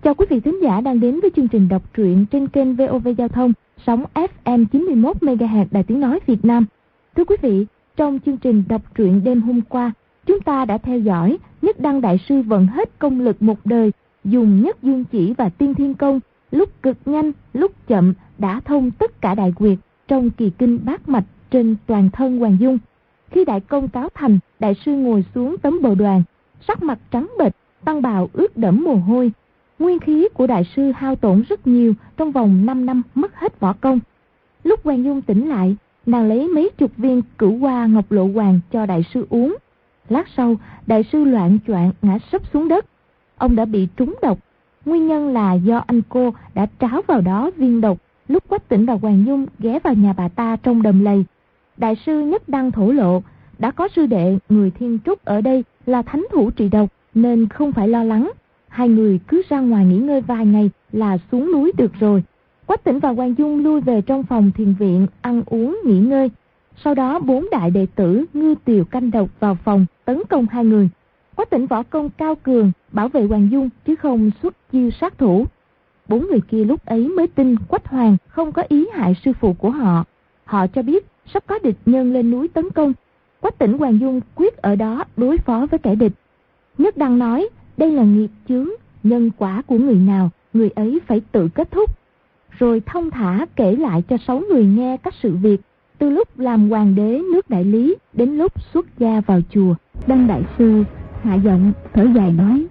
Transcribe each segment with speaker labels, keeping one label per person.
Speaker 1: Chào quý vị thính giả đang đến với chương trình đọc truyện trên kênh VOV Giao thông, sóng FM 91 MHz Đài Tiếng nói Việt Nam. Thưa quý vị, trong chương trình đọc truyện đêm hôm qua, chúng ta đã theo dõi Nhất Đăng đại sư vận hết công lực một đời, dùng Nhất Dương Chỉ và Tiên Thiên Công, lúc cực nhanh, lúc chậm đã thông tất cả đại quyệt trong kỳ kinh bát mạch trên toàn thân Hoàng Dung. Khi đại công cáo thành, đại sư ngồi xuống tấm bồ đoàn, sắc mặt trắng bệch, tăng bào ướt đẫm mồ hôi. Nguyên khí của đại sư hao tổn rất nhiều, trong vòng 5 năm mất hết võ công. Lúc Hoàng Dung tỉnh lại, nàng lấy mấy chục viên Cửu Hoa Ngọc Lộ Hoàng cho đại sư uống. Lát sau, đại sư loạng choạng ngã sấp xuống đất. Ông đã bị trúng độc. Nguyên nhân là do anh cô đã tráo vào đó viên độc lúc Quách Tĩnh và Hoàng Dung ghé vào nhà bà ta trong đầm lầy. Đại sư Nhất Đăng thổ lộ, đã có sư đệ người Thiên Trúc ở đây là thánh thủ trị độc nên không phải lo lắng. Hai người cứ ra ngoài nghỉ ngơi vài ngày là xuống núi được rồi. Quách Tĩnh và Hoàng Dung lui về trong phòng thiền viện ăn uống nghỉ ngơi. Sau đó 4 đại đệ tử Ngư Tiều Canh Độc vào phòng tấn công hai người. Quách Tĩnh võ công cao cường, bảo vệ Hoàng Dung chứ không xuất chiêu sát thủ. 4 người kia lúc ấy mới tin Quách Hoàng không có ý hại sư phụ của họ. Họ cho biết sắp có địch nhân lên núi tấn công. Quách Tĩnh Hoàng Dung quyết ở đó đối phó với kẻ địch. Nhất Đăng nói đây là nghiệp chướng, nhân quả của người nào, người ấy phải tự kết thúc. Rồi thông thả kể lại cho 6 người nghe các sự việc, từ lúc làm hoàng đế nước Đại Lý đến lúc xuất gia vào chùa. Đăng đại sư hạ giọng thở dài nói: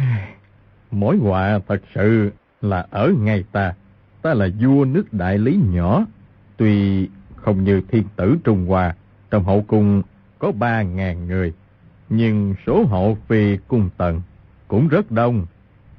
Speaker 2: Mối họa thật sự là ở ngay ta. Ta là vua nước Đại Lý nhỏ, tuy không như thiên tử Trung Hoa, trong hậu cung có 3.000 người, nhưng số hộ phi cung tần cũng rất đông.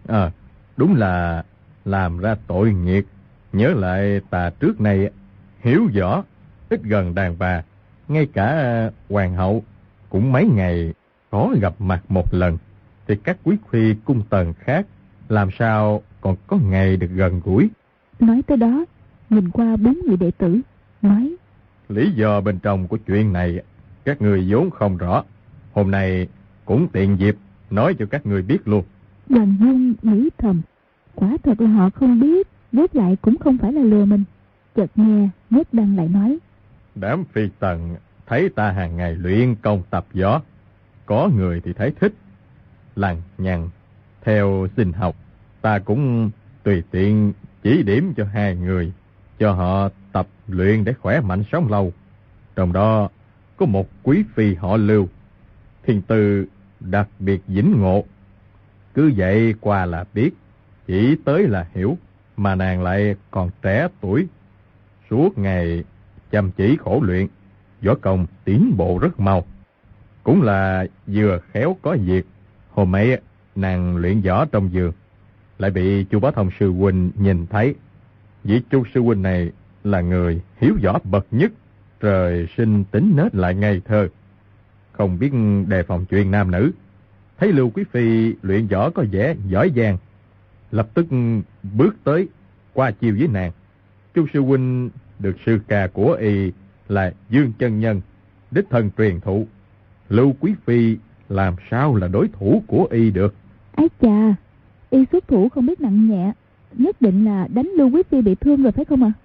Speaker 2: Đúng là làm ra tội nghiệt. Nhớ lại ta trước này hiếu võ, ít gần đàn bà, ngay cả hoàng hậu cũng mấy ngày khó gặp mặt một lần, thì các quý phi cung tần khác làm sao còn có ngày được gần gũi.
Speaker 1: Nói tới đó, nhìn qua 4 người đệ tử, nói:
Speaker 2: Lý do bên trong của chuyện này các người vốn không rõ, hôm nay cũng tiện dịp nói cho các người biết luôn.
Speaker 1: Hoàng Dung nghĩ thầm, quả thật là họ không biết, vốt lại cũng không phải là lừa mình. Chợt nghe Nhất Đăng lại nói:
Speaker 2: Đám phi tần thấy ta hàng ngày luyện công tập võ, có người thì thấy thích, lằng nhằng theo xin học. Ta cũng tùy tiện chỉ điểm cho 2 người, cho họ tập luyện để khỏe mạnh sống lâu. Trong đó có một quý phi họ Lưu, thiên tư đặc biệt vĩnh ngộ. Cứ vậy qua là biết, chỉ tới là hiểu, mà nàng lại còn trẻ tuổi. Suốt ngày chăm chỉ khổ luyện, võ công tiến bộ rất mau. Cũng là vừa khéo có việc. Hôm ấy nàng luyện võ trong vườn, lại bị Chu Bá Thông sư huynh nhìn thấy. Vị Chu sư huynh này là người hiếu võ bậc nhất, trời sinh tính nết lại ngây thơ, không biết đề phòng chuyện nam nữ. Thấy Lưu quý phi luyện võ có vẻ giỏi giang, lập tức bước tới qua chiêu với nàng. Chu sư huynh được sư ca của y là Dương chân nhân đích thân truyền thụ, Lưu quý phi làm sao là đối thủ của y được.
Speaker 1: Ái chà, y xuất thủ không biết nặng nhẹ, nhất định là đánh Lưu quý phi bị thương rồi phải không ạ?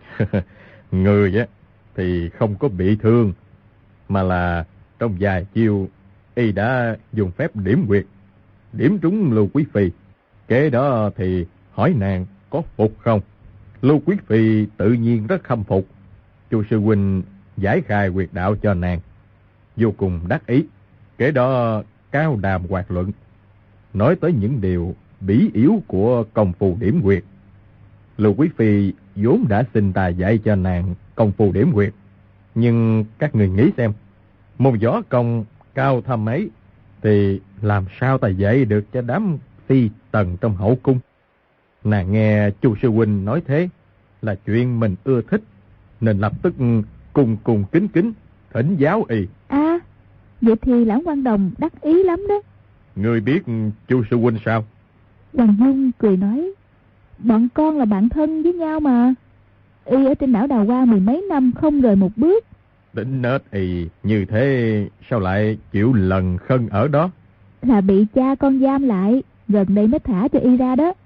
Speaker 2: Người á thì không có bị thương, mà là trong vài chiêu y đã dùng phép điểm huyệt, điểm trúng Lưu quý phi. Kế đó thì hỏi nàng có phục không. Lưu quý phi tự nhiên rất khâm phục. Chu sư huynh giải khai huyệt đạo cho nàng, vô cùng đắc ý. Kế đó cao đàm hoạt luận, nói tới những điều bí yếu của công phu điểm huyệt. Lưu quý phi vốn đã xin ta dạy cho nàng công phu điểm huyệt, nhưng các người nghĩ xem, môn võ công cao thâm ấy thì làm sao ta dạy được cho đám phi tần trong hậu cung. Nàng nghe Chu sư huynh nói thế là chuyện mình ưa thích, nên lập tức cung kính thỉnh giáo y.
Speaker 1: À, vậy thì Lãng Quang Đồng đắc ý lắm đó.
Speaker 2: Ngươi biết Chu sư huynh sao?
Speaker 1: Hoàng Dung cười nói: Bọn con là bạn thân với nhau mà. Y ở trên đảo Đào Hoa 10 mấy năm không rời một bước.
Speaker 2: Tính nết y như thế sao lại chịu lần khân ở đó?
Speaker 1: Là bị cha con giam lại, gần đây mới thả cho y ra đó.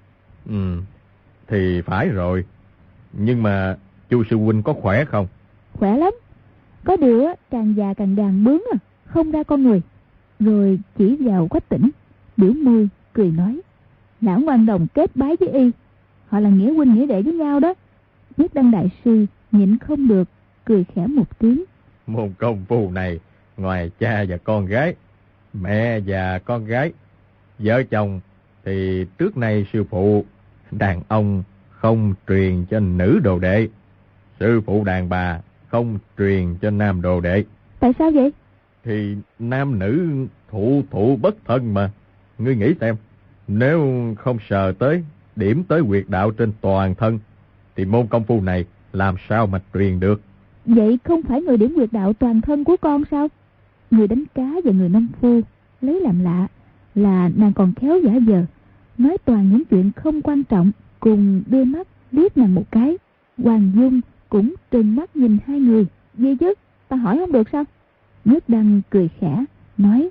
Speaker 2: Thì phải rồi. Nhưng mà chu sư huynh có khỏe không?
Speaker 1: Khỏe lắm. Có điều càng già càng gàn bướng không ra con người. Rồi chỉ vào Quách Tỉnh, biểu môi cười nói: Lão Ngoan Đồng kết bái với y, họ là nghĩa huynh nghĩa đệ với nhau đó. Nhất Đăng đại sư nhịn không được, cười khẽ một tiếng.
Speaker 2: Môn công phu này, ngoài cha và con gái, mẹ và con gái, vợ chồng, thì trước nay sư phụ đàn ông không truyền cho nữ đồ đệ, sư phụ đàn bà không truyền cho nam đồ đệ.
Speaker 1: Tại sao vậy?
Speaker 2: Thì nam nữ thụ thụ bất thân mà. Ngươi nghĩ xem, nếu không sờ tới, điểm tới huyệt đạo trên toàn thân, thì môn công phu này làm sao mà truyền được?
Speaker 1: Vậy không phải người điểm huyệt đạo toàn thân của con sao? Người đánh cá và người nông phu lấy làm lạ là nàng còn khéo giả vờ, nói toàn những chuyện không quan trọng, cùng đưa mắt liếc nàng một cái. Hoàng Dung cũng trừng mắt nhìn hai người. Gì chứ, ta hỏi không được sao? Nhất Đăng cười khẽ nói: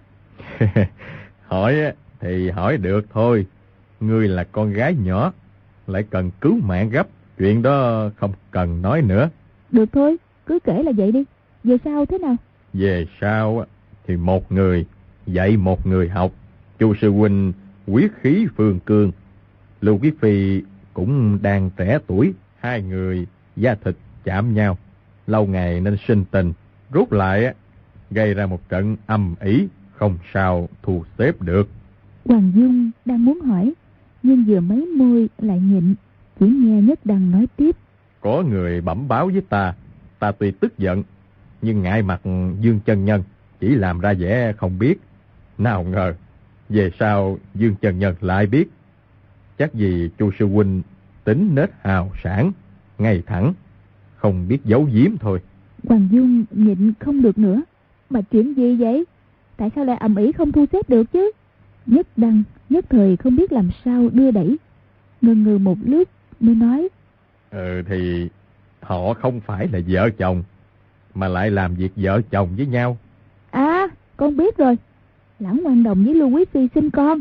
Speaker 2: Hỏi thì hỏi được thôi. Ngươi là con gái nhỏ, lại cần cứu mạng gấp, chuyện đó không cần nói nữa.
Speaker 1: Được thôi, cứ kể là vậy đi. Về sau thế nào?
Speaker 2: Về sau thì một người dạy một người học. Chu sư huynh quyết khí phương cương, Lưu Quý Phi cũng đang trẻ tuổi, hai người da thịt chạm nhau, lâu ngày nên sinh tình, rút lại gây ra một trận âm ỉ, không sao thu xếp được.
Speaker 1: Hoàng Dung đang muốn hỏi, nhưng vừa mấy môi lại nhịn, chỉ nghe Nhất Đăng nói tiếp:
Speaker 2: Có người bẩm báo với ta tuy tức giận, nhưng ngại mặt Dương chân nhân, chỉ làm ra vẻ không biết. Nào ngờ về sau Dương chân nhân lại biết. Chắc vì Chu sư huynh tính nết hào sảng, ngay thẳng, không biết giấu giếm thôi.
Speaker 1: Hoàng Dung nhịn không được nữa: Mà chuyện gì vậy? Tại sao lại ầm ĩ không thu xếp được chứ? Nhất Đăng nhất thời không biết làm sao đưa đẩy, ngần ngừ một lúc mới nói:
Speaker 2: Thì họ không phải là vợ chồng, mà lại làm việc vợ chồng với nhau.
Speaker 1: À, con biết rồi. Lão Ngoan Đồng với Lưu Quý Phi sinh con.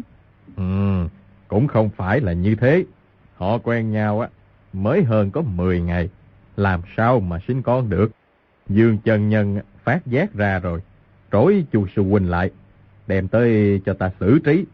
Speaker 2: Cũng không phải là như thế. Họ quen nhau mới hơn có 10 ngày, làm sao mà sinh con được. Dương chân nhân phát giác ra rồi, trói Chu sư huynh lại, đem tới cho ta xử trí.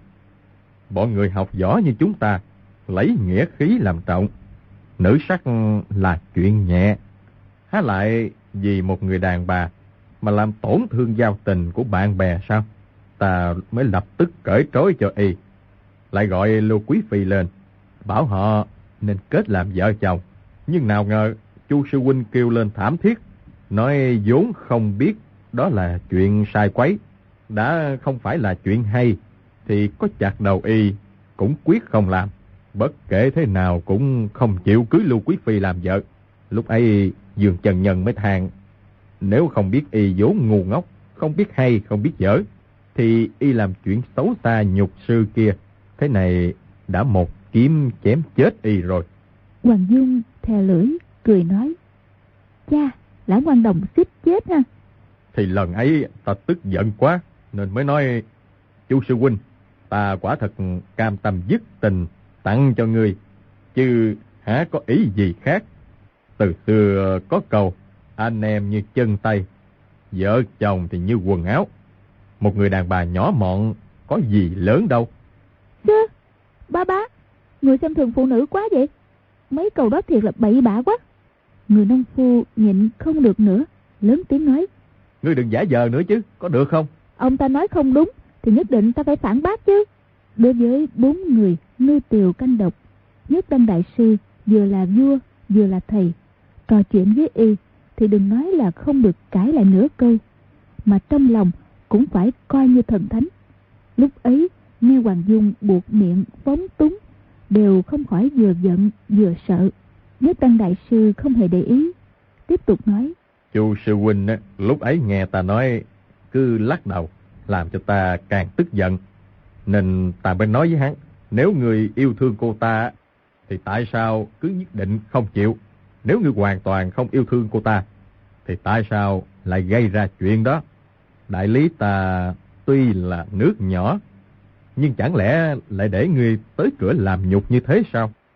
Speaker 2: Bọn người học võ như chúng ta lấy nghĩa khí làm trọng, nữ sắc là chuyện nhẹ, há lại vì một người đàn bà mà làm tổn thương giao tình của bạn bè sao? Ta mới lập tức cởi trói cho y, lại gọi Lưu Quý Phi lên, bảo họ nên kết làm vợ chồng. Nhưng nào ngờ Chu sư huynh kêu lên thảm thiết, nói vốn không biết đó là chuyện sai quấy, đã không phải là chuyện hay, thì có chặt đầu y cũng quyết không làm. Bất kể thế nào cũng không chịu cưới Lưu Quý Phi làm vợ. Lúc ấy Dương chân nhân mới than, nếu không biết y vốn ngu ngốc, không biết hay không biết dở, thì y làm chuyện xấu xa nhục sư kia, thế này đã một kiếm chém chết y rồi.
Speaker 1: Hoàng Dung thè lưỡi cười nói: Cha, Lão Ngoan Đồng xích chết ha.
Speaker 2: Thì lần ấy ta tức giận quá, nên mới nói: Chu sư huynh, ta quả thật cam tâm dứt tình tặng cho ngươi, chứ hả có ý gì khác. Từ xưa có câu, anh em như chân tay, vợ chồng thì như quần áo. Một người đàn bà nhỏ mọn có gì lớn đâu.
Speaker 1: Chứ, ba, người xem thường phụ nữ quá vậy. Mấy câu đó thiệt là bậy bạ quá. Người nông phu nhịn không được nữa, lớn tiếng nói:
Speaker 2: Ngươi đừng giả vờ nữa chứ, có được không?
Speaker 1: Ông ta nói không đúng thì nhất định ta phải phản bác chứ. Đối với 4 người nuôi tiều canh độc, Nhất Đăng đại sư vừa là vua vừa là thầy, trò chuyện với y thì đừng nói là không được cãi lại nửa câu, mà trong lòng cũng phải coi như thần thánh. Lúc ấy nghe Hoàng Dung buộc miệng phóng túng, đều không khỏi vừa giận vừa sợ. Nhất Đăng đại sư không hề để ý, tiếp tục nói:
Speaker 2: Chu sư huynh lúc ấy nghe ta nói cứ lắc đầu, làm cho ta càng tức giận, nên ta mới nói với hắn, nếu người yêu thương cô ta thì tại sao cứ nhất định không chịu? Nếu người hoàn toàn không yêu thương cô ta thì tại sao lại gây ra chuyện đó? Đại lý ta tuy là nước nhỏ, nhưng chẳng lẽ lại để người tới cửa làm nhục như thế sao?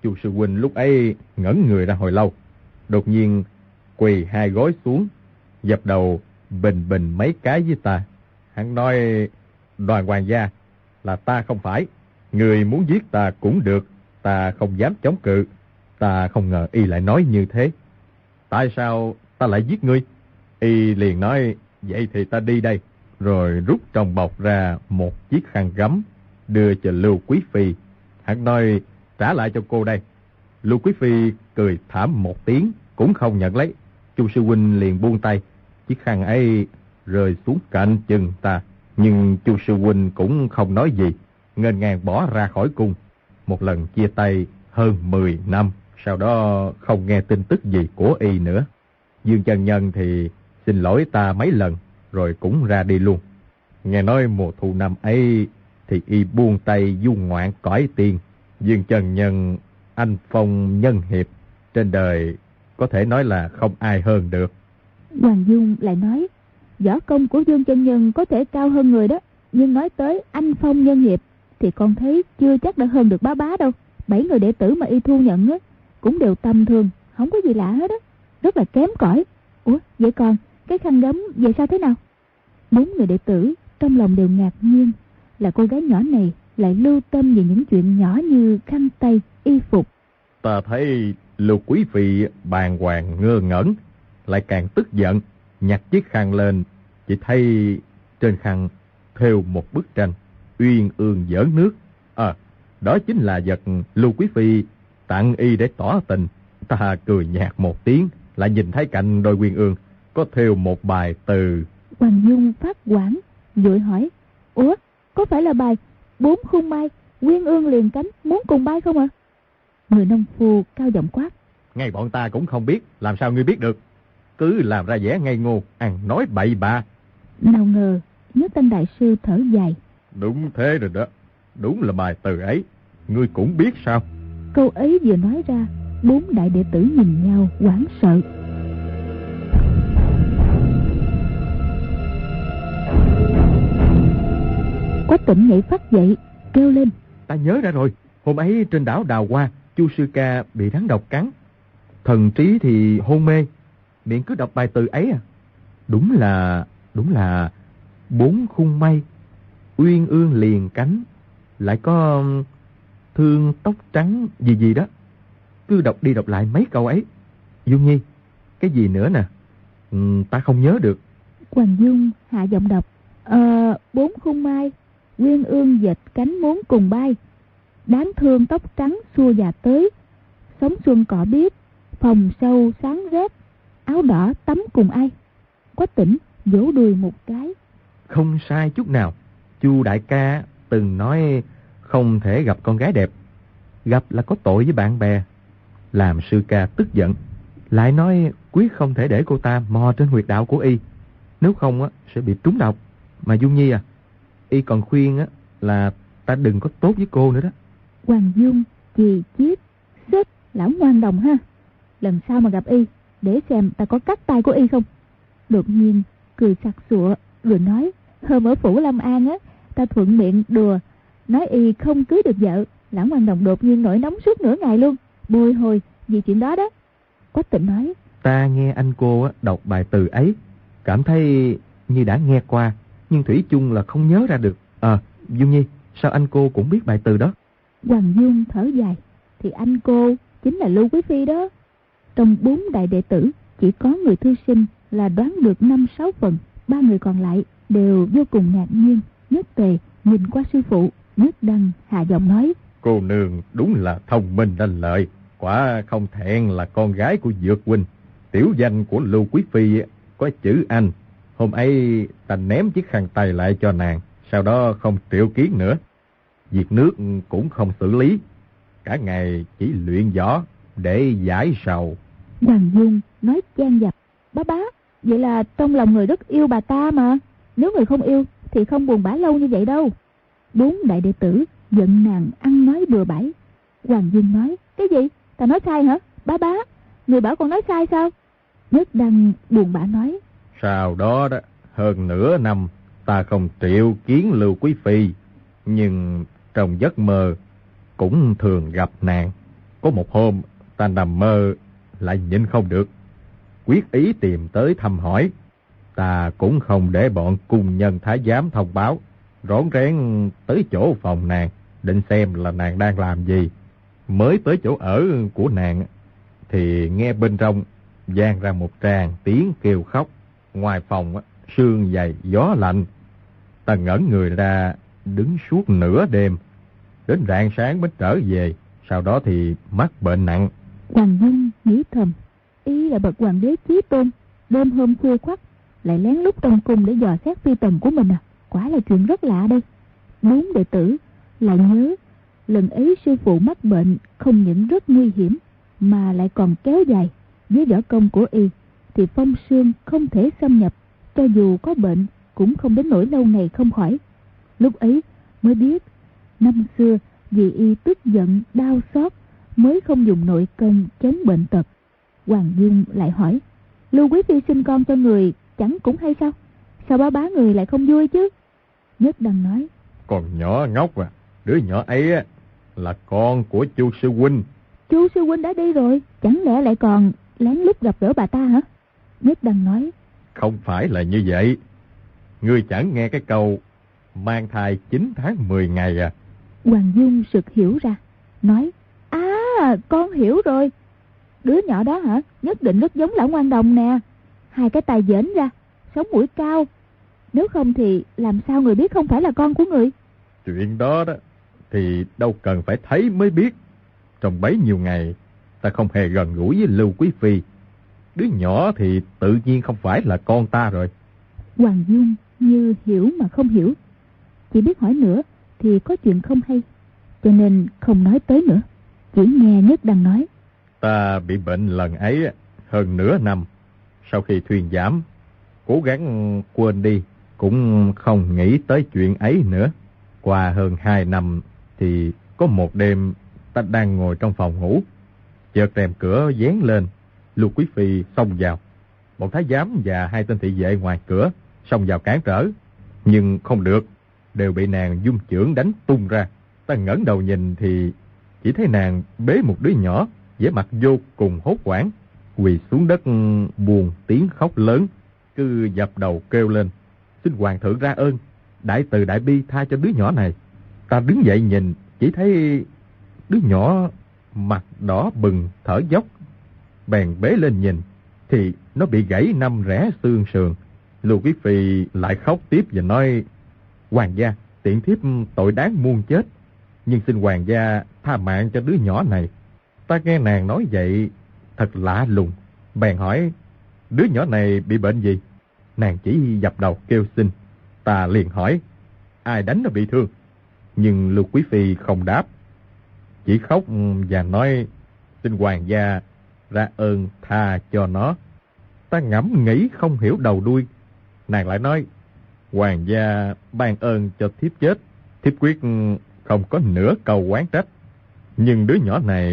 Speaker 2: Chu sư huynh lúc ấy ngẩn người ra hồi lâu, đột nhiên quỳ hai gối xuống, dập đầu bình bình mấy cái với ta. Hắn nói: Đoàn hoàng gia, là ta không phải. Người muốn giết ta cũng được, ta không dám chống cự. Ta không ngờ y lại nói như thế. Tại sao ta lại giết ngươi? Y liền nói: Vậy thì ta đi đây. Rồi rút trong bọc ra một chiếc khăn gấm, đưa cho Lưu Quý Phi. Hắn nói: Trả lại cho cô đây. Lưu Quý Phi cười thảm một tiếng, cũng không nhận lấy. Chu sư huynh liền buông tay, chiếc khăn ấy rơi xuống cạnh chân ta. Nhưng Chu sư huynh cũng không nói gì, nghênh ngang bỏ ra khỏi cung. Một lần chia tay hơn 10 năm, sau đó không nghe tin tức gì của y nữa. Dương chân nhân thì xin lỗi ta mấy lần, rồi cũng ra đi luôn. Nghe nói mùa thu năm ấy thì y buông tay du ngoạn cõi tiên. Dương chân nhân anh phong nhân hiệp, trên đời có thể nói là không ai hơn được.
Speaker 1: Hoàng Dung lại nói: Võ công của Dương chân nhân có thể cao hơn người đó, nhưng nói tới anh phong nhân hiệp thì con thấy chưa chắc đã hơn được bá bá đâu. 7 người đệ tử mà y thu nhận á cũng đều tầm thường, không có gì lạ hết á, rất là kém cỏi. Ủa vậy còn cái khăn gấm về sao thế nào? 4 người đệ tử trong lòng đều ngạc nhiên, là cô gái nhỏ này lại lưu tâm về những chuyện nhỏ như khăn tay, y phục.
Speaker 2: Ta thấy Lưu Quý Phi bàng hoàng ngơ ngẩn, lại càng tức giận, nhặt chiếc khăn lên, chỉ thấy trên khăn thêu một bức tranh uyên ương giỡn nước. Đó chính là vật Lưu Quý Phi tặng y để tỏ tình. Ta cười nhạt một tiếng, lại nhìn thấy cạnh đôi uyên ương có thêu một bài từ.
Speaker 1: Hoàng Dung phát hoảng, vội hỏi: Ủa, có phải là bài 4 khung mai, uyên ương liền cánh muốn cùng bay không ạ? Người nông phu cao giọng quát:
Speaker 2: Ngay bọn ta cũng không biết, làm sao ngươi biết được? Cứ làm ra vẻ ngây ngô, ăn nói bậy bạ.
Speaker 1: Nào ngờ Nhất Thanh đại sư thở dài:
Speaker 2: Đúng thế rồi đó, đúng là bài từ ấy. Ngươi cũng biết sao?
Speaker 1: Câu ấy vừa nói ra, 4 đại đệ tử nhìn nhau hoảng sợ. Quách Tĩnh nhảy phát dậy, kêu lên:
Speaker 2: Ta nhớ ra rồi, hôm ấy trên đảo Đào Hoa, Chu sư ca bị rắn độc cắn, thần trí thì hôn mê, miệng cứ đọc bài từ ấy à. Đúng là 4 khung mây, uyên ương liền cánh, lại có thương tóc trắng gì gì đó. Cứ đọc đi đọc lại mấy câu ấy. Dung Nhi, cái gì nữa nè? Ta không nhớ được.
Speaker 1: Hoàng Dung hạ giọng đọc: 4 khung mai, uyên ương dệt cánh muốn cùng bay, đáng thương tóc trắng xua già tới, sống xuân cỏ biết, phòng sâu sáng rét, áo đỏ tắm cùng ai. Quách Tĩnh vỗ đùi một cái:
Speaker 2: Không sai chút nào. Chu đại ca từng nói không thể gặp con gái đẹp, gặp là có tội với bạn bè. Làm sư ca tức giận, lại nói quyết không thể để cô ta mò trên huyệt đạo của y, nếu không sẽ bị trúng độc. Mà Dung Nhi y còn khuyên là ta đừng có tốt với cô nữa đó.
Speaker 1: Hoàng Dung chì chiết: Xích, lão ngoan đồng ha, lần sau mà gặp y để xem ta có cắt tay của y không. Đột nhiên cười sặc sụa rồi nói: Hôm ở phủ Lâm An ta thuận miệng đùa nói y không cưới được vợ, lão ngoan đồng đột nhiên nổi nóng suốt nửa ngày luôn, bồi hồi vì chuyện đó đó. Quách Tĩnh nói:
Speaker 2: Ta nghe anh cô đọc bài từ ấy, cảm thấy như đã nghe qua, nhưng thủy chung là không nhớ ra được. Dung Nhi, sao anh cô cũng biết bài từ đó?
Speaker 1: Hoàng Dung thở dài: Thì anh cô chính là Lưu Quý Phi đó. Trong 4 đại đệ tử chỉ có người thư sinh là đoán được 5-6 phần, 3 người còn lại đều vô cùng ngạc nhiên. Nhất Tề nhìn qua sư phụ, Nhất Đăng hạ giọng nói:
Speaker 2: Cô nương đúng là thông minh lanh lợi, quả không thẹn là con gái của Dược huynh. Tiểu danh của Lưu Quý Phi có chữ Anh. Hôm ấy ta ném chiếc khăn tay lại cho nàng, sau đó không triệu kiến nữa. Việc nước cũng không xử lý, cả ngày chỉ luyện võ để giải sầu.
Speaker 1: Hoàng Dung nói chan dập: Bá bá, vậy là trong lòng người rất yêu bà ta mà. Nếu người không yêu thì không buồn bã lâu như vậy đâu. 4 đại đệ tử giận nàng ăn nói bừa bãi. Hoàng Dung nói: Cái gì? Ta nói sai hả? Bá bá, người bảo con nói sai sao? Nhất Đăng buồn bã nói:
Speaker 2: Sau đó hơn nửa năm ta không triệu kiến Lưu Quý Phi, nhưng trong giấc mơ cũng thường gặp nàng. Có một hôm, ta nằm mơ, lại nhịn không được, quyết ý tìm tới thăm hỏi. Ta cũng không để bọn cung nhân thái giám thông báo, rón rén tới chỗ phòng nàng, định xem là nàng đang làm gì. Mới tới chỗ ở của nàng, thì nghe bên trong vang ra một tràng tiếng kêu khóc. Ngoài phòng, sương dày, gió lạnh. Ta ngẩn người ra, đứng suốt nửa đêm, đến rạng sáng mới trở về. Sau đó thì mắc bệnh nặng.
Speaker 1: Hoàng Dung nghĩ thầm, y là bậc hoàng đế chí tôn, đêm hôm khuya khoắt lại lén lút trong cung để dò xét phi tần của mình à? Quả là chuyện rất lạ đây. Bốn đệ tử lại nhớ lần ấy sư phụ mắc bệnh không những rất nguy hiểm mà lại còn kéo dài. Với võ công của y thì phong sương không thể xâm nhập, cho dù có bệnh cũng không đến nỗi lâu ngày không khỏi. Lúc ấy mới biết năm xưa vì y tức giận đau xót mới không dùng nội công chống bệnh tật. Hoàng Dung lại hỏi, Lưu Quý Phi sinh con cho người chẳng cũng hay sao? Sao bá người lại không vui chứ? Nhất Đăng nói,
Speaker 2: Còn nhỏ ngốc à, đứa nhỏ ấy là con của Chu sư huynh.
Speaker 1: Chu sư huynh đã đi rồi, chẳng lẽ lại còn lén lút gặp gỡ bà ta hả? Nhất Đăng nói,
Speaker 2: Không phải là như vậy. Ngươi chẳng nghe cái câu mang thai 9 tháng 10 ngày à?
Speaker 1: Hoàng Dung sực hiểu ra, nói, con hiểu rồi. Đứa nhỏ đó hả? Nhất định rất giống lão Ngoan Đồng nè. Hai cái tai dễn ra, sống mũi cao. Nếu không thì làm sao người biết không phải là con của người?
Speaker 2: Chuyện đó thì đâu cần phải thấy mới biết. Trong bấy nhiêu ngày ta không hề gần gũi với Lưu Quý Phi. Đứa nhỏ thì tự nhiên không phải là con ta rồi.
Speaker 1: Hoàng Dung như hiểu mà không hiểu, chỉ biết hỏi nữa thì có chuyện không hay, cho nên không nói tới nữa. Chỉ nghe Nhất Đăng nói,
Speaker 2: Ta bị bệnh lần ấy hơn nửa năm. Sau khi thuyên giảm, cố gắng quên đi, cũng không nghĩ tới chuyện ấy nữa. Qua hơn 2 năm thì có một đêm ta đang ngồi trong phòng ngủ, chợt rèm cửa vén lên, Lưu Quý Phi xông vào. Bọn thái giám và 2 tên thị vệ ngoài cửa xông vào cản trở, nhưng không được, đều bị nàng dung chưởng đánh tung ra. Ta ngẩng đầu nhìn thì chỉ thấy nàng bế một đứa nhỏ, vẻ mặt vô cùng hốt hoảng, quỳ xuống đất buồn tiếng khóc lớn, cứ dập đầu kêu lên, xin hoàng thượng ra ơn, đại từ đại bi tha cho đứa nhỏ này. Ta đứng dậy nhìn, chỉ thấy đứa nhỏ mặt đỏ bừng thở dốc, bèn bế lên nhìn thì nó bị gãy 5 rẽ xương sườn. Lưu Quý Phi lại khóc tiếp và nói, hoàng gia, tiện thiếp tội đáng muôn chết, nhưng xin hoàng gia tha mạng cho đứa nhỏ này. Ta nghe nàng nói vậy thật lạ lùng, bèn hỏi, đứa nhỏ này bị bệnh gì? Nàng chỉ dập đầu kêu xin. Ta liền hỏi, ai đánh nó bị thương? Nhưng Lưu Quý Phi không đáp, chỉ khóc và nói, xin hoàng gia ra ơn tha cho nó. Ta ngẫm nghĩ không hiểu đầu đuôi. Nàng lại nói, hoàng gia ban ơn cho thiếp chết, thiếp quyết không có nửa câu oán trách. Nhưng đứa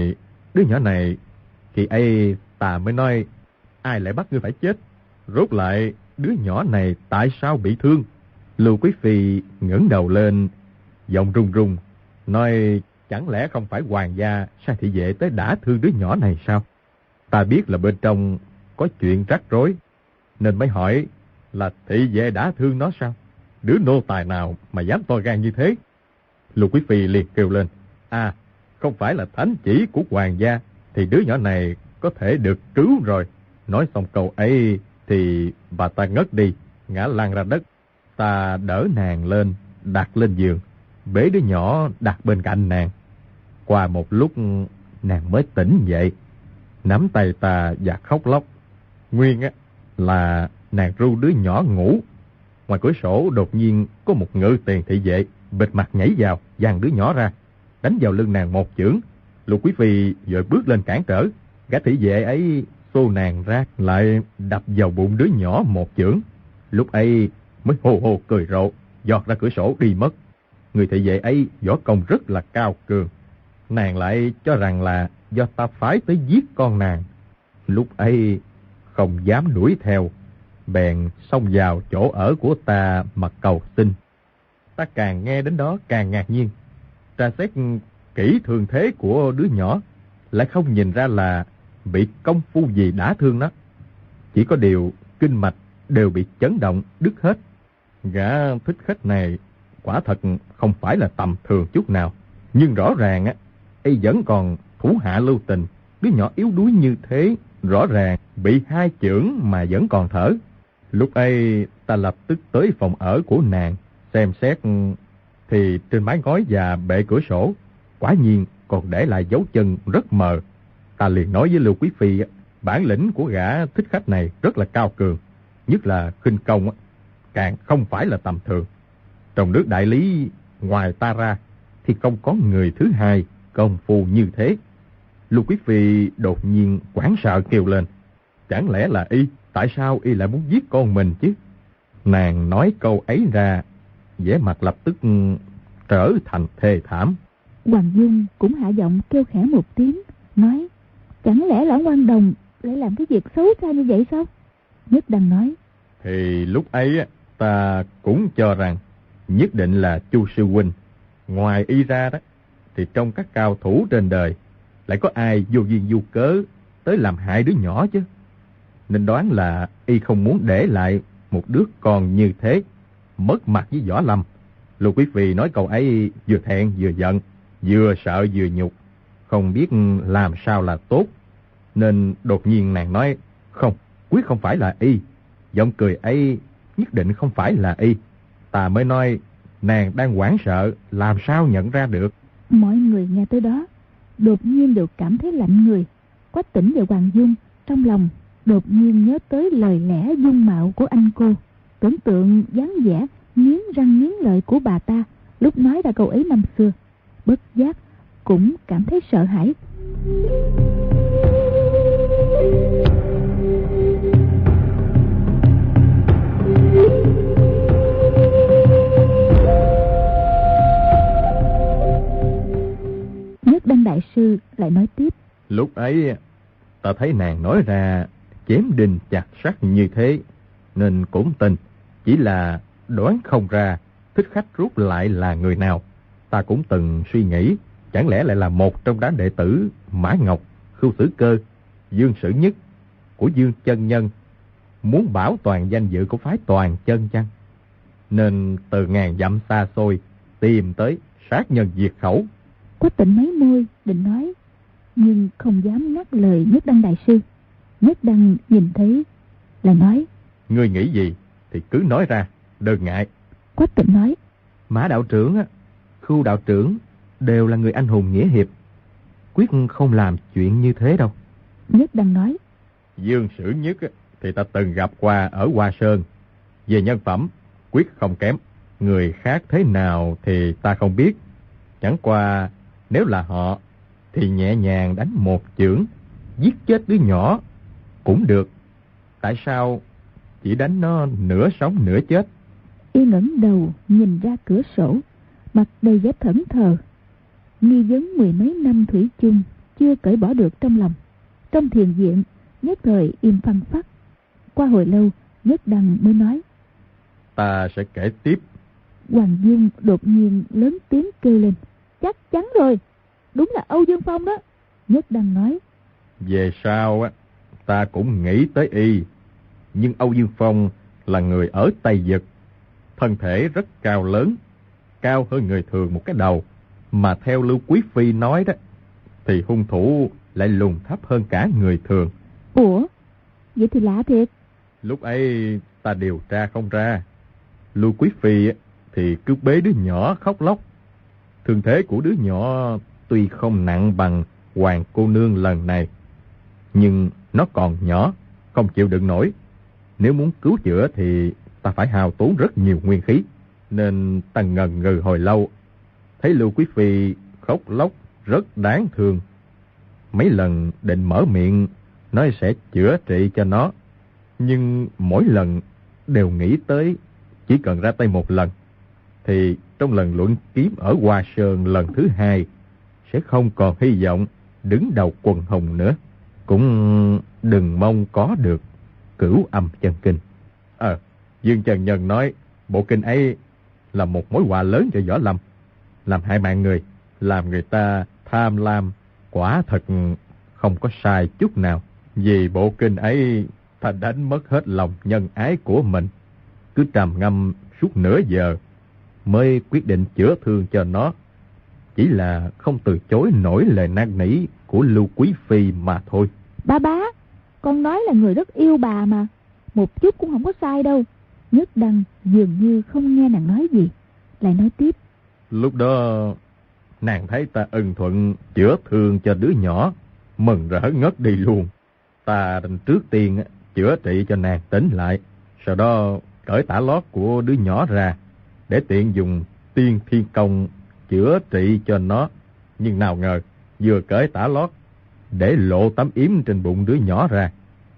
Speaker 2: nhỏ này, khi ấy ta mới nói, ai lại bắt ngươi phải chết? Rốt lại đứa nhỏ này tại sao bị thương? Lưu Quý Phi ngẩng đầu lên, giọng run run, nói, chẳng lẽ không phải hoàng gia sai thị vệ tới đả thương đứa nhỏ này sao? Ta biết là bên trong có chuyện rắc rối, nên mới hỏi là thị vệ đả thương nó sao? Đứa nô tài nào mà dám to gan như thế? Lưu Quý Phi liền kêu lên, không phải là thánh chỉ của hoàng gia thì đứa nhỏ này có thể được cứu rồi. Nói xong câu ấy thì bà ta ngất đi, ngã lăn ra đất. Ta đỡ nàng lên, đặt lên giường, bế đứa nhỏ đặt bên cạnh nàng. Qua một lúc nàng mới tỉnh dậy, nắm tay ta và khóc lóc. Nguyên là nàng ru đứa nhỏ ngủ. Ngoài cửa sổ đột nhiên có một ngự tiền thị vệ bịt mặt nhảy vào, giằng đứa nhỏ ra, đánh vào lưng nàng một chưởng. Lục Quý Phi vội bước lên cản trở, gã thị vệ ấy xô nàng ra, lại đập vào bụng đứa nhỏ một chưởng. Lúc ấy mới hô hô cười rộ, giọt ra cửa sổ đi mất. Người thị vệ ấy võ công rất là cao cường, nàng lại cho rằng là do ta phái tới giết con nàng. Lúc ấy không dám đuổi theo, bèn xông vào chỗ ở của ta mà cầu xin. Ta càng nghe đến đó càng ngạc nhiên, tra xét kỹ thương thế của đứa nhỏ lại không nhìn ra là bị công phu gì đả thương nó. Chỉ có điều kinh mạch đều bị chấn động, đứt hết. Gã thích khách này quả thật không phải là tầm thường chút nào. Nhưng rõ ràng y vẫn còn thủ hạ lưu tình. Đứa nhỏ yếu đuối như thế, rõ ràng bị 2 chưởng mà vẫn còn thở. Lúc ấy ta lập tức tới phòng ở của nàng, xem xét thì trên mái ngói và bệ cửa sổ quả nhiên còn để lại dấu chân rất mờ. Ta liền nói với Lưu Quý Phi, bản lĩnh của gã thích khách này rất là cao cường, nhất là khinh công càng không phải là tầm thường. Trong nước đại lý ngoài ta ra thì không có người thứ hai công phu như thế. Lưu Quý Phi đột nhiên hoảng sợ kêu lên, chẳng lẽ là y? Tại sao y lại muốn giết con mình chứ? Nàng nói câu ấy ra, vẻ mặt lập tức trở thành thê thảm.
Speaker 1: Hoàng Dung cũng hạ giọng kêu khẽ một tiếng, nói, chẳng lẽ lão Quan Đồng lại làm cái việc xấu xa như vậy sao? Nhất Đăng nói,
Speaker 2: thì lúc ấy ta cũng cho rằng nhất định là Chu sư huynh. Ngoài y ra đó, thì trong các cao thủ trên đời lại có ai vô duyên vô cớ tới làm hại đứa nhỏ chứ? Nên đoán là y không muốn để lại một đứa con như thế mất mặt với Võ Lâm. Lưu Quý Phi nói câu ấy vừa thẹn vừa giận, vừa sợ vừa nhục, không biết làm sao là tốt. Nên đột nhiên nàng nói, không, quyết không phải là y. Giọng cười ấy nhất định không phải là y. Ta mới nói nàng đang hoảng sợ, làm sao nhận ra được.
Speaker 1: Mọi người nghe tới đó đột nhiên đều cảm thấy lạnh người. Quách Tĩnh và Hoàng Dung trong lòng đột nhiên nhớ tới lời lẽ dung mạo của anh cô, tưởng tượng dáng vẻ nghiến răng nghiến lợi của bà ta lúc nói ra câu ấy năm xưa, bất giác cũng cảm thấy sợ hãi. Nhất Đăng đại sư lại nói tiếp,
Speaker 2: lúc ấy ta thấy nàng nói ra chém đinh chặt sắt như thế nên cũng tin, chỉ là đoán không ra thích khách rút lại là người nào. Ta cũng từng suy nghĩ chẳng lẽ lại là một trong đám đệ tử Mã Ngọc, Khưu Tử Cơ, Dương Sử Nhất của Dương chân nhân muốn bảo toàn danh dự của phái Toàn Chân chăng? Nên từ ngàn dặm xa xôi tìm tới sát nhân diệt khẩu.
Speaker 1: Quách Tĩnh mấy môi định nói, nhưng không dám ngắt lời Nhất Đăng đại sư. Nhất Đăng nhìn thấy là nói,
Speaker 2: ngươi nghĩ gì thì cứ nói ra, đừng ngại.
Speaker 1: Quách Tĩnh nói,
Speaker 3: Mã đạo trưởng, Khưu đạo trưởng đều là người anh hùng nghĩa hiệp, quyết không làm chuyện như thế đâu.
Speaker 1: Nhất Đăng nói,
Speaker 2: Dương Sử Nhất thì ta từng gặp qua ở Hoa Sơn, về nhân phẩm quyết không kém. Người khác thế nào thì ta không biết, chẳng qua nếu là họ thì nhẹ nhàng đánh một chưởng giết chết đứa nhỏ cũng được. Tại sao chỉ đánh nó nửa sống nửa chết?
Speaker 1: Y ngẩng đầu nhìn ra cửa sổ, mặt đầy vẻ thẫn thờ, nghi vấn 10 mấy năm thủy chung chưa cởi bỏ được trong lòng. Trong thiền viện nhất thời im phăng phắc. Qua hồi lâu Nhất Đăng mới nói,
Speaker 2: ta sẽ kể tiếp.
Speaker 1: Hoàng Dung đột nhiên lớn tiếng kêu lên, chắc chắn rồi, đúng là Âu Dương Phong đó. Nhất Đăng nói,
Speaker 2: về sau ta cũng nghĩ tới y, nhưng Âu Dương Phong là người ở Tây Vực, thân thể rất cao lớn, cao hơn người thường một cái đầu, mà theo Lưu Quý Phi nói đó thì hung thủ lại lùn thấp hơn cả người thường.
Speaker 1: Ủa, vậy thì lạ thiệt.
Speaker 2: Lúc ấy ta điều tra không ra. Lưu Quý Phi thì cứ bế đứa nhỏ khóc lóc. Thương thế của đứa nhỏ tuy không nặng bằng Hoàng cô nương lần này, nhưng nó còn nhỏ, không chịu đựng nổi. Nếu muốn cứu chữa thì ta phải hao tốn rất nhiều nguyên khí. Nên ta ngần ngừ hồi lâu, thấy Lưu Quý Phi khóc lóc rất đáng thương. Mấy lần định mở miệng nói sẽ chữa trị cho nó, nhưng mỗi lần đều nghĩ tới chỉ cần ra tay một lần thì trong lần luận kiếm ở Hoa Sơn lần thứ hai sẽ không còn hy vọng đứng đầu quần hùng nữa. Cũng đừng mong có được Cửu Âm chân kinh. Dương chân nhân nói bộ kinh ấy là một mối họa lớn cho Võ Lâm, làm hại mạng người, làm người ta tham lam, quả thật không có sai chút nào. Vì bộ kinh ấy, ta đánh mất hết lòng nhân ái của mình. Cứ trầm ngâm suốt nửa giờ mới quyết định chữa thương cho nó. Chỉ là không từ chối nổi lời năn nỉ của Lưu Quý Phi mà thôi.
Speaker 1: Bá, con nói là người rất yêu bà mà. Một chút cũng không có sai đâu. Nhất Đăng dường như không nghe nàng nói gì, lại nói tiếp.
Speaker 2: Lúc đó nàng thấy ta ân thuận chữa thương cho đứa nhỏ, mừng rỡ ngất đi luôn. Ta trước tiên chữa trị cho nàng tỉnh lại, sau đó cởi tả lót của đứa nhỏ ra để tiện dùng tiên thiên công chữa trị cho nó. Nhưng nào ngờ vừa cởi tả lót để lộ tấm yếm trên bụng đứa nhỏ ra,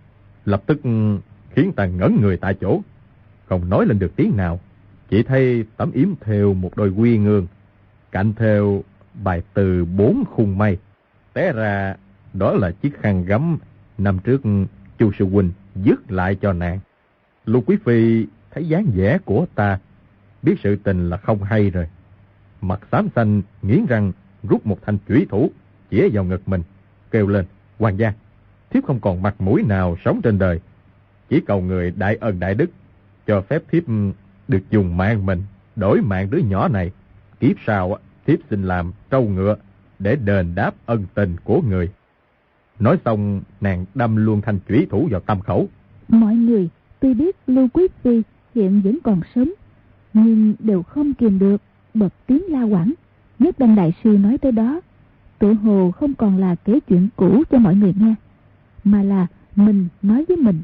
Speaker 2: lập tức khiến ta ngẩn người tại chỗ, không nói lên được tiếng nào. Chỉ thấy tấm yếm thêu một đôi quy ngương, cạnh thêu bài từ 4 khung mây. Té ra đó là chiếc khăn gấm năm trước Chu sư huynh dứt lại cho nàng. Lục Quý Phi thấy dáng vẻ của ta, biết sự tình là không hay rồi. Mặt xám xanh, nghiến răng rút một thanh chủy thủ chĩa vào ngực mình, kêu lên: "Hoàng gia, thiếp không còn mặt mũi nào sống trên đời, chỉ cầu người đại ân đại đức cho phép thiếp được dùng mạng mình đổi mạng đứa nhỏ này. Kiếp sau thiếp xin làm trâu ngựa để đền đáp ân tình của người." Nói xong, nàng đâm luôn thanh chủy thủ vào tâm khẩu.
Speaker 1: Mọi người tuy biết Lưu Quý Phi hiện vẫn còn sống, nhưng đều không kìm được bật tiếng la quảng. Nhất Đăng đại sư nói tới đó, tự hồ không còn là kể chuyện cũ cho mọi người nghe, mà là mình nói với mình.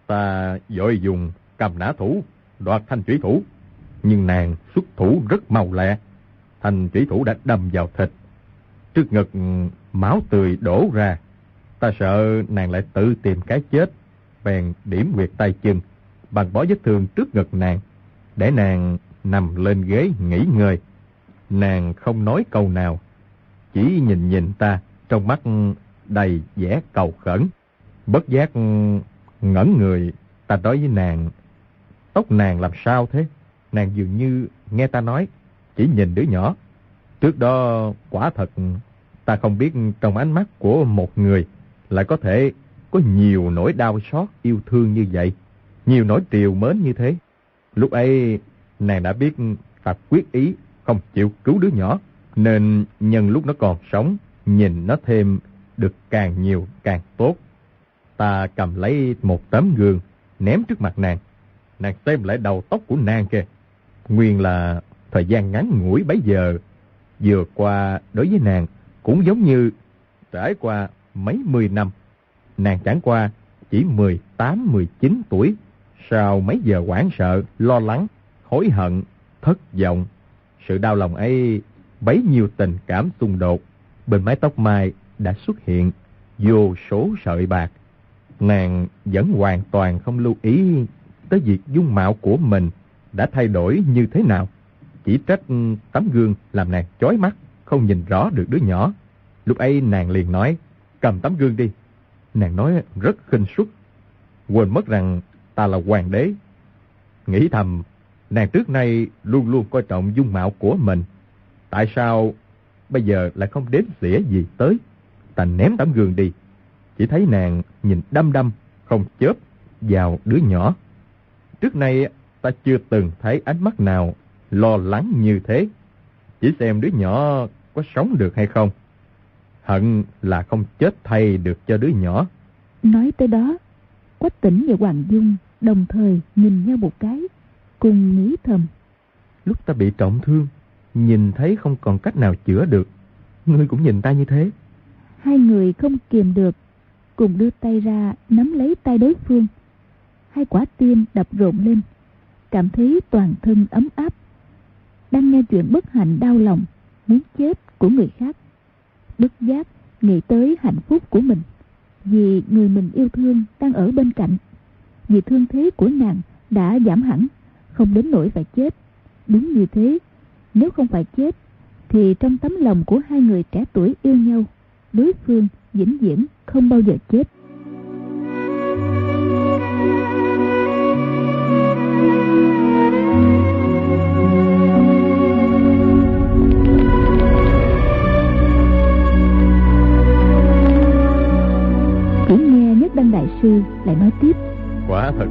Speaker 2: Ta vội dùng cầm nã thủ đoạt thanh chủy thủ, nhưng nàng xuất thủ rất mau lẹ. Thanh chủy thủ đã đâm vào thịt, trước ngực máu tươi đổ ra. Ta sợ nàng lại tự tìm cái chết, bèn điểm huyệt tay chân, băng bó vết thương trước ngực nàng, để nàng nằm lên ghế nghỉ ngơi. Nàng không nói câu nào, chỉ nhìn ta, trong mắt đầy vẻ cầu khẩn. Bất giác ngẩn người, ta nói với nàng: "Tóc nàng làm sao thế?" Nàng dường như nghe ta nói, chỉ nhìn đứa nhỏ. Trước đó quả thật ta không biết trong ánh mắt của một người lại có thể có nhiều nỗi đau xót yêu thương như vậy, nhiều nỗi trìu mến như thế. Lúc ấy nàng đã biết ta quyết ý không chịu cứu đứa nhỏ, nên nhân lúc nó còn sống, nhìn nó thêm được càng nhiều càng tốt. Ta cầm lấy một tấm gương ném trước mặt nàng. Nàng xem lại đầu tóc của nàng kìa. Nguyên là thời gian ngắn ngủi bấy giờ vừa qua đối với nàng cũng giống như trải qua mấy mươi năm. Nàng chẳng qua chỉ 18-19 tuổi, sau mấy giờ hoảng sợ, lo lắng, hối hận, thất vọng. Sự đau lòng ấy, bấy nhiêu tình cảm xung đột, bên mái tóc mai đã xuất hiện vô số sợi bạc. Nàng vẫn hoàn toàn không lưu ý tới việc dung mạo của mình đã thay đổi như thế nào, chỉ trách tấm gương làm nàng chói mắt, không nhìn rõ được đứa nhỏ. Lúc ấy nàng liền nói: "Cầm tấm gương đi." Nàng nói rất khinh suất, quên mất rằng ta là hoàng đế. Nghĩ thầm, nàng trước nay luôn luôn coi trọng dung mạo của mình, tại sao bây giờ lại không đếm xỉa gì tới. Ta ném tấm gương đi, chỉ thấy nàng nhìn đăm đăm không chớp vào đứa nhỏ. Trước nay ta chưa từng thấy ánh mắt nào lo lắng như thế, chỉ xem đứa nhỏ có sống được hay không. Hận là không chết thay được cho đứa nhỏ.
Speaker 1: Nói tới đó, Quách Tĩnh và Hoàng Dung đồng thời nhìn nhau một cái, cùng nghĩ thầm:
Speaker 3: Lúc ta bị trọng thương, nhìn thấy không còn cách nào chữa được, ngươi cũng nhìn ta như thế.
Speaker 1: Hai người không kiềm được, cùng đưa tay ra nắm lấy tay đối phương. Hai quả tim đập rộn lên, cảm thấy toàn thân ấm áp. Đang nghe chuyện bất hạnh đau lòng muốn chết của người khác, bất giác nghĩ tới hạnh phúc của mình, vì người mình yêu thương đang ở bên cạnh, vì thương thế của nàng đã giảm hẳn, không đến nỗi phải chết. Đúng như thế, nếu không phải chết thì trong tấm lòng của hai người trẻ tuổi yêu nhau, đối phương vĩnh viễn không bao giờ chết. sư lại nói tiếp.
Speaker 2: Quả thật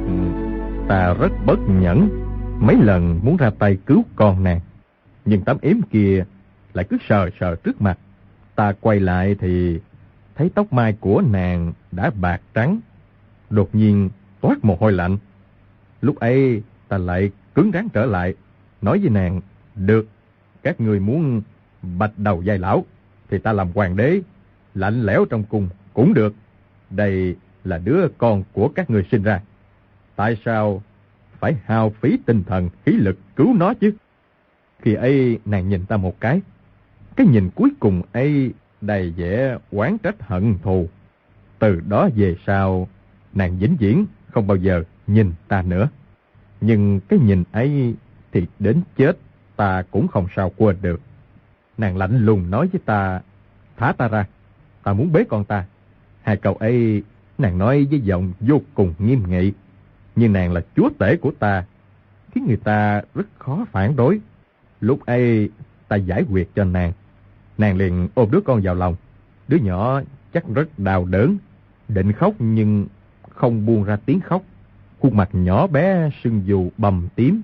Speaker 2: ta rất bất nhẫn, mấy lần muốn ra tay cứu con nàng, nhưng tấm yếm kia lại cứ sờ sờ trước mặt. Ta quay lại thì thấy tóc mai của nàng đã bạc trắng, đột nhiên toát mồ hôi lạnh. Lúc ấy ta lại cứng rắn trở lại, nói với nàng: được, các ngươi muốn bạch đầu vai lão thì ta làm hoàng đế, lạnh lẽo trong cung cũng được. Đây là đứa con của các ngươi sinh ra, tại sao phải hao phí tinh thần khí lực cứu nó chứ? Khi ấy nàng nhìn ta một cái nhìn cuối cùng ấy đầy vẻ oán trách hận thù. Từ đó về sau, nàng vĩnh viễn không bao giờ nhìn ta nữa. Nhưng cái nhìn ấy thì đến chết ta cũng không sao quên được. Nàng lạnh lùng nói với ta: thả ta ra, ta muốn bế con ta. Hai câu ấy nàng nói với giọng vô cùng nghiêm nghị, như nàng là chúa tể của ta, khiến người ta rất khó phản đối. Lúc ấy ta giải quyết cho nàng, nàng liền ôm đứa con vào lòng. Đứa nhỏ chắc rất đau đớn, định khóc nhưng không buông ra tiếng khóc. Khuôn mặt nhỏ bé sưng dù bầm tím,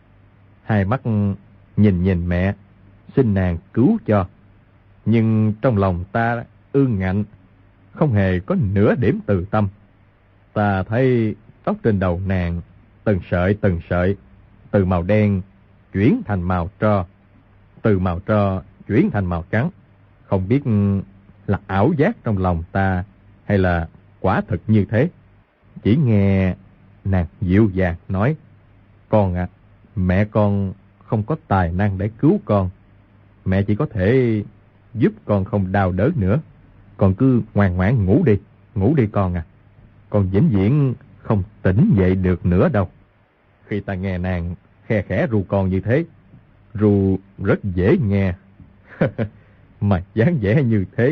Speaker 2: hai mắt nhìn mẹ, xin nàng cứu cho. Nhưng trong lòng ta ương ngạnh, không hề có nửa điểm từ tâm. Ta thấy tóc trên đầu nàng từng sợi từ màu đen chuyển thành màu tro, từ màu tro chuyển thành màu trắng. Không biết là ảo giác trong lòng ta hay là quả thực như thế. Chỉ nghe nàng dịu dàng nói: con ạ, mẹ con không có tài năng để cứu con. Mẹ chỉ có thể giúp con không đau đớn nữa. Con cứ ngoan ngoãn ngủ đi con à. Con vĩnh viễn không tỉnh dậy được nữa đâu. Khi ta nghe nàng khe khẽ ru con như thế, ru rất dễ nghe. Mà dáng vẻ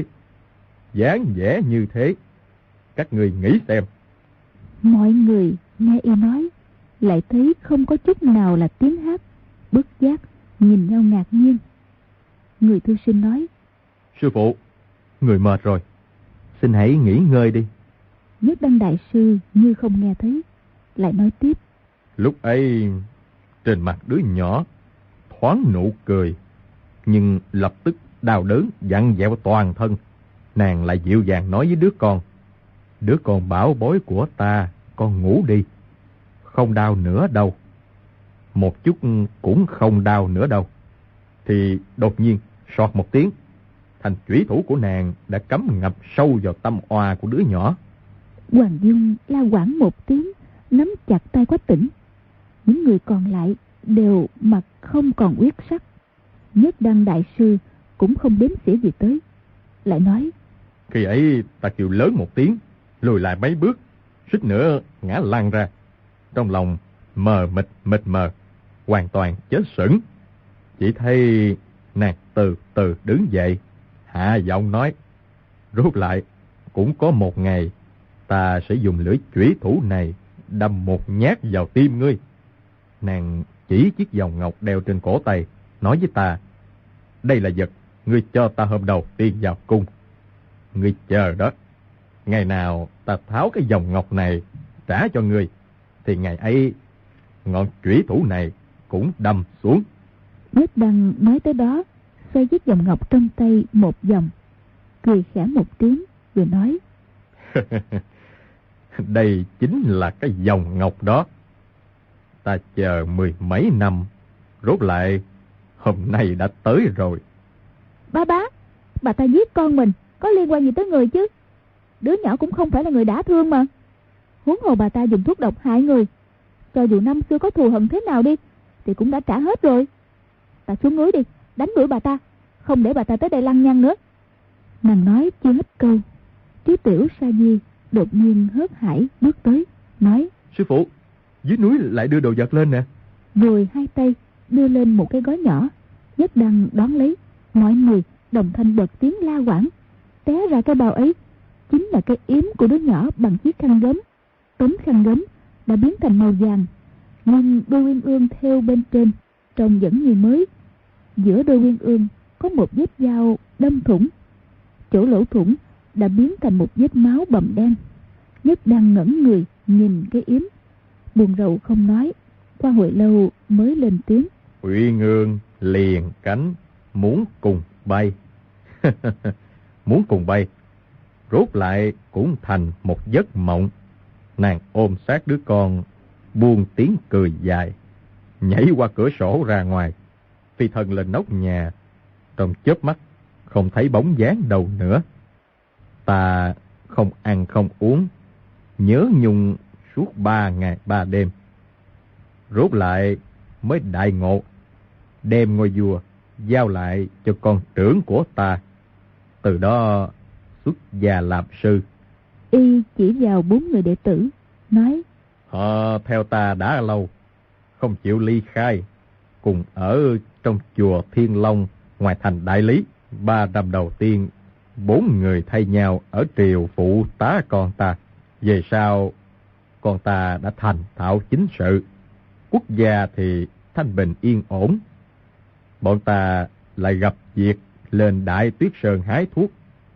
Speaker 2: như thế, các ngươi nghĩ xem.
Speaker 1: Mọi người nghe y nói lại thấy không có chút nào là tiếng hát, bất giác nhìn nhau ngạc nhiên. Người thư sinh nói:
Speaker 2: sư phụ, người mệt rồi, xin hãy nghỉ ngơi đi.
Speaker 1: Nhất Đăng đại sư như không nghe thấy, lại nói tiếp:
Speaker 2: lúc ấy trên mặt đứa nhỏ thoáng nụ cười, nhưng lập tức đau đớn vặn vẹo toàn thân. Nàng lại dịu dàng nói với đứa con: đứa con bảo bối của ta, con ngủ đi, không đau nữa đâu, một chút cũng không đau nữa đâu. Thì đột nhiên soạt một tiếng, thanh chủy thủ của nàng đã cắm ngập sâu vào tâm oa của đứa nhỏ.
Speaker 1: Hoàng Dung la quảng một tiếng, nắm chặt tay Quách Tĩnh. Những người còn lại đều mặt không còn huyết sắc. Nhất Đăng đại sư cũng không đếm xỉa gì tới, lại nói:
Speaker 2: khi ấy ta kêu lớn một tiếng, lùi lại mấy bước, suýt nữa ngã lăn ra. Trong lòng mịt mờ, hoàn toàn chết sững. Chỉ thấy nàng từ từ đứng dậy, hạ giọng nói: rút lại, cũng có một ngày ta sẽ dùng lưỡi chủy thủ này đâm một nhát vào tim ngươi. Nàng chỉ chiếc vòng ngọc đeo trên cổ tay, nói với ta: đây là vật ngươi cho ta hôm đầu tiên vào cung. Ngươi chờ đó, ngày nào ta tháo cái vòng ngọc này trả cho ngươi, thì ngày ấy ngọn chủy thủ này cũng đâm xuống.
Speaker 1: Nhất Đăng nói tới đó, xoay chiếc vòng ngọc trong tay một vòng, cười khẽ một tiếng rồi nói:
Speaker 2: đây chính là cái vòng ngọc đó. Ta chờ 10 mấy năm, rốt lại hôm nay đã tới rồi.
Speaker 1: Bá, bà ta giết con mình, có liên quan gì tới người chứ? Đứa nhỏ cũng không phải là người đã thương mà. Huống hồ bà ta dùng thuốc độc hại người, cho dù năm xưa có thù hận thế nào đi thì cũng đã trả hết rồi. Ta xuống núi đi, đánh đuổi bà ta, không để bà ta tới đây lăng nhăng nữa. Nàng nói chưa hết câu, Trí Tiểu Sa Di đột nhiên hớt hải bước tới, nói:
Speaker 2: sư phụ, dưới núi lại đưa đồ vật lên nè.
Speaker 1: Rồi hai tay đưa lên một cái gói nhỏ. Nhất Đăng đón lấy, mọi người đồng thanh bật tiếng la quảng. Té ra cái bao ấy chính là cái yếm của đứa nhỏ bằng chiếc khăn gấm. Tấm khăn gấm đã biến thành màu vàng, nhưng đôi uyên ương thêu bên trên trông vẫn như mới. Giữa đôi uyên ương có một vết dao đâm thủng, chỗ lỗ thủng đã biến thành một vết máu bầm đen. Nhất Đăng ngẩn người nhìn cái yếm, buồn rầu không nói. Qua hồi lâu mới lên tiếng.
Speaker 2: Uyên Ương liền cánh muốn cùng bay. Muốn cùng bay, rốt lại cũng thành một giấc mộng. Nàng ôm sát đứa con, buông tiếng cười dài, nhảy qua cửa sổ ra ngoài, phi thân lên nóc nhà. Trong chớp mắt không thấy bóng dáng đâu nữa. Ta không ăn không uống, nhớ nhung suốt 3 ngày 3 đêm. Rốt lại mới đại ngộ, đem ngôi vua giao lại cho con trưởng của ta. Từ đó xuất gia làm sư.
Speaker 1: Y chỉ vào 4 người đệ tử, nói:
Speaker 2: Họ theo ta đã lâu, không chịu ly khai, cùng ở trong chùa Thiên Long ngoài thành Đại Lý. 3 năm đầu tiên, 4 người thay nhau ở triều phụ tá con ta. Về sau, con ta đã thành thạo chính sự, quốc gia thì thanh bình yên ổn. Bọn ta lại gặp việc lên Đại Tuyết Sơn hái thuốc.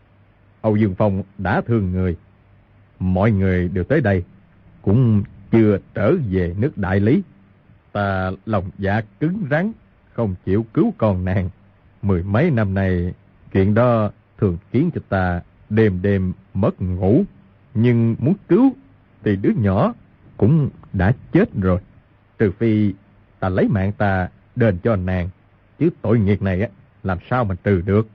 Speaker 2: Âu Dương Phong đã thương người, mọi người đều tới đây, cũng chưa trở về nước Đại Lý. Ta lòng dạ cứng rắn, không chịu cứu con nàng. 10 mấy năm nay, chuyện đó thường khiến cho ta đêm đêm mất ngủ. Nhưng muốn cứu thì đứa nhỏ cũng đã chết rồi. Trừ phi ta lấy mạng ta đền cho nàng, chứ tội nghiệp này á làm sao mà trừ được.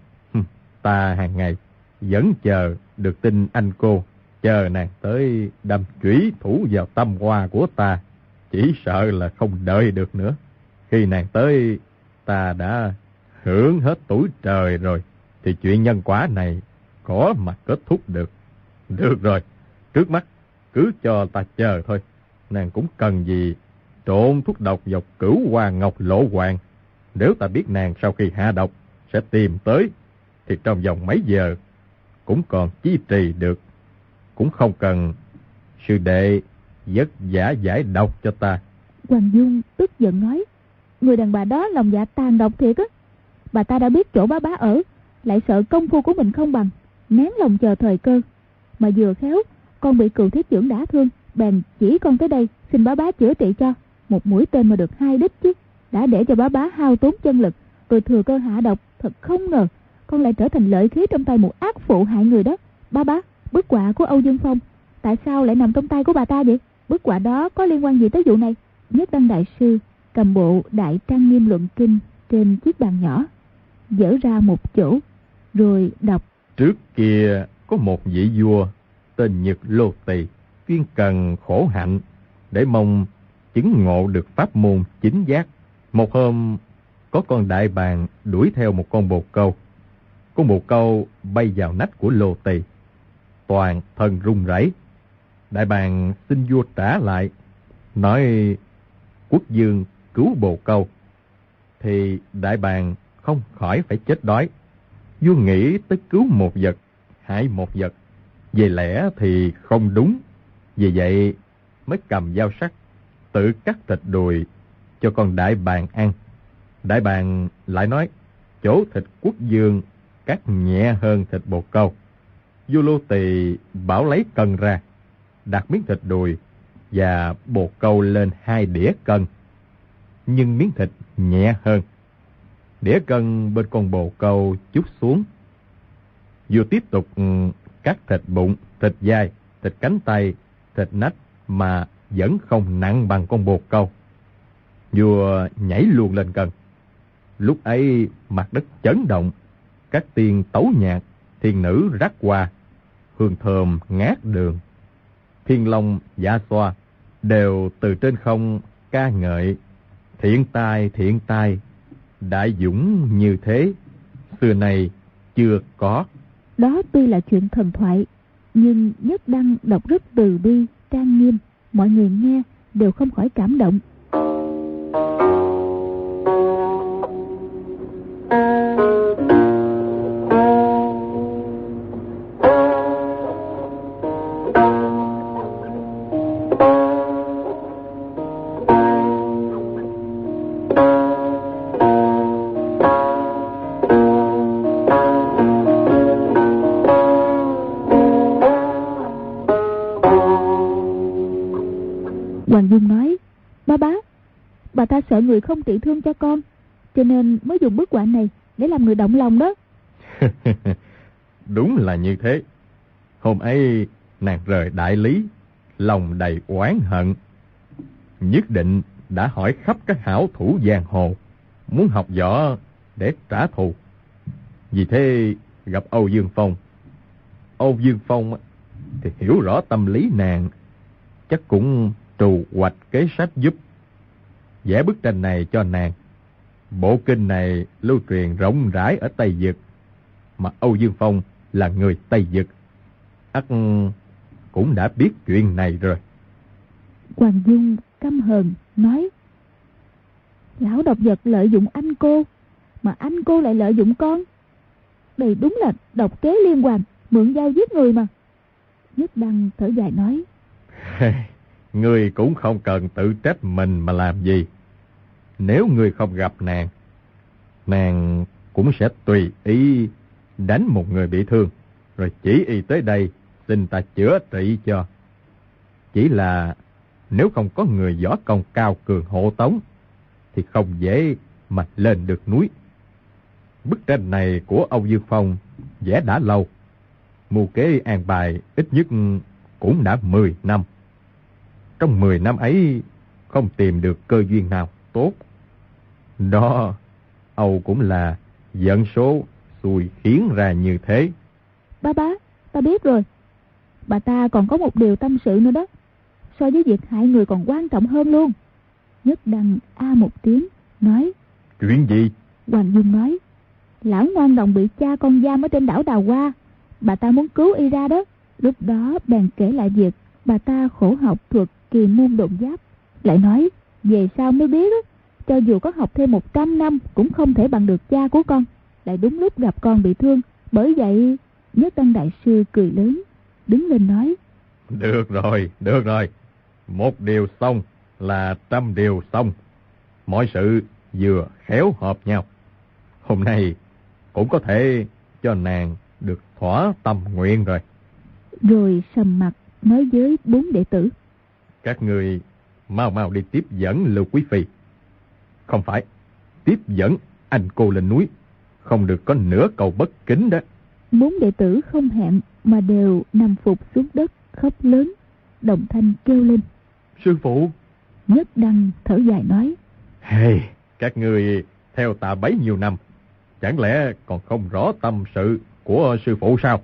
Speaker 2: Ta hàng ngày vẫn chờ được tin anh cô, chờ nàng tới đâm chủy thủ vào tâm hoa của ta. Chỉ sợ là không đợi được nữa. Khi nàng tới, ta đã hưởng hết tuổi trời rồi, thì chuyện nhân quả này có mà kết thúc được. Được rồi, trước mắt cứ cho ta chờ thôi. Nàng cũng cần gì trộn thuốc độc vào Cửu Hoa Ngọc Lộ Hoàng. Nếu ta biết nàng sau khi hạ độc sẽ tìm tới, thì trong vòng mấy giờ cũng còn chí trì được. Cũng không cần sư đệ vất vả giải độc cho ta.
Speaker 1: Hoàng Dung tức giận nói: Người đàn bà đó lòng dạ tàn độc thiệt á. Bà ta đã biết chỗ bá bá ở, lại sợ công phu của mình không bằng, nén lòng chờ thời cơ. Mà vừa khéo con bị Cừu Thiết Trưởng đả thương, bèn chỉ con tới đây xin bá bá chữa trị cho. Một mũi tên mà được 2 đích chứ. Đã để cho bá bá hao tốn chân lực, rồi thừa cơ hạ độc. Thật không ngờ con lại trở thành lợi khí trong tay một ác phụ hại người đó. Bá bá, bức họa của Âu Dương Phong tại sao lại nằm trong tay của bà ta vậy? Bức họa đó có liên quan gì tới vụ này? Nhất Đăng đại sư cầm bộ Đại Trang Nghiêm Luận Kinh trên chiếc bàn nhỏ, dở ra một chỗ, rồi đọc:
Speaker 2: Trước kia có một vị vua tên Nhật Lô Tỳ, chuyên cần khổ hạnh để mong chứng ngộ được pháp môn chính giác. Một hôm, có con đại bàng đuổi theo một con bồ câu. Con bồ câu bay vào nách của Lô Tỳ, toàn thân run rẩy. Đại bàng xin vua trả lại, nói quốc vương cứu bồ câu, thì đại bàng không khỏi phải chết đói. Vua nghĩ tới cứu một vật, hại một vật, về lẽ thì không đúng. Vì vậy mới cầm dao sắc, tự cắt thịt đùi cho con đại bàng ăn. Đại bàng lại nói chỗ thịt quốc vương cắt nhẹ hơn thịt bồ câu. Vua Lô Tỳ bảo lấy cân ra, đặt miếng thịt đùi và bồ câu lên 2 đĩa cân, nhưng miếng thịt nhẹ hơn. Đĩa cân bên con bồ câu chút xuống. Vua tiếp tục cắt thịt bụng, thịt vai, thịt cánh tay, thịt nách mà vẫn không nặng bằng con bồ câu. Vua nhảy luôn lên cân. Lúc ấy mặt đất chấn động, các tiên tấu nhạc, thiên nữ rắc hoa, hương thơm ngát đường. Thiên long dạ xoa đều từ trên không ca ngợi: thiện tai, đại dũng như thế, xưa nay chưa có.
Speaker 1: Đó tuy là chuyện thần thoại, nhưng Nhất Đăng đọc rất từ bi, trang nghiêm, mọi người nghe đều không khỏi cảm động. Bà ta sợ người không trị thương cho con, cho nên mới dùng bức họa này để làm người động lòng đó.
Speaker 2: Đúng là như thế. Hôm ấy nàng rời đại lý, lòng đầy oán hận, nhất định đã hỏi khắp các hảo thủ giang hồ, muốn học võ để trả thù. Vì thế gặp Âu Dương Phong. Âu Dương Phong thì hiểu rõ tâm lý nàng, chắc cũng trù hoạch kế sách giúp vẽ bức tranh này cho nàng. Bộ kinh này lưu truyền rộng rãi ở Tây Vực, mà Âu Dương Phong là người Tây Vực, ắt cũng đã biết chuyện này rồi.
Speaker 1: Hoàng Dung căm hờn nói: lão độc vật lợi dụng anh cô, mà anh cô lại lợi dụng con. Đây đúng là độc kế liên hoàn, mượn dao giết người mà. Nhất Đăng thở dài nói:
Speaker 2: Ngươi cũng không cần tự trách mình mà làm gì. Nếu ngươi không gặp nàng, nàng cũng sẽ tùy ý đánh một người bị thương, rồi chỉ y tới đây xin ta chữa trị cho. Chỉ là nếu không có người võ công cao cường hộ tống thì không dễ mà lên được núi. Bức tranh này của Âu Dương Phong vẽ đã lâu, mưu kế an bài ít nhất cũng đã 10 năm. Trong 10 năm ấy không tìm được cơ duyên nào tốt. Đó, Âu cũng là vận số xui khiến ra như thế.
Speaker 1: Bá, ta biết rồi. Bà ta còn có một điều tâm sự nữa đó, so với việc hại người còn quan trọng hơn luôn. Nhất Đăng a một tiếng nói:
Speaker 2: chuyện gì?
Speaker 1: Hoàng Dung nói: lão ngoan đồng bị cha con giam ở trên đảo Đào Hoa, bà ta muốn cứu y ra đó. Lúc đó bèn kể lại việc bà ta khổ học thuật kỳ môn độn giáp, lại nói về sau mới biết đó, cho dù có học thêm 100 năm cũng không thể bằng được cha của con. Lại đúng lúc gặp con bị thương, bởi vậy Nhất Đăng đại sư cười lớn, đứng lên nói:
Speaker 2: Được rồi. Một điều xong là trăm điều xong. Mọi sự vừa khéo hợp nhau. Hôm nay cũng có thể cho nàng được thỏa tâm nguyện rồi.
Speaker 1: Rồi sầm mặt nói với 4 đệ tử:
Speaker 2: các người mau đi tiếp dẫn Lưu Quý Phi. Không phải, tiếp dẫn anh cô lên núi, không được có nửa câu bất kính đó.
Speaker 1: 4 đệ tử không hẹn mà đều nằm phục xuống đất khóc lớn, đồng thanh kêu lên:
Speaker 2: Sư phụ!
Speaker 1: Nhất Đăng thở dài nói:
Speaker 2: Các người theo ta bấy nhiêu năm, chẳng lẽ còn không rõ tâm sự của sư phụ sao?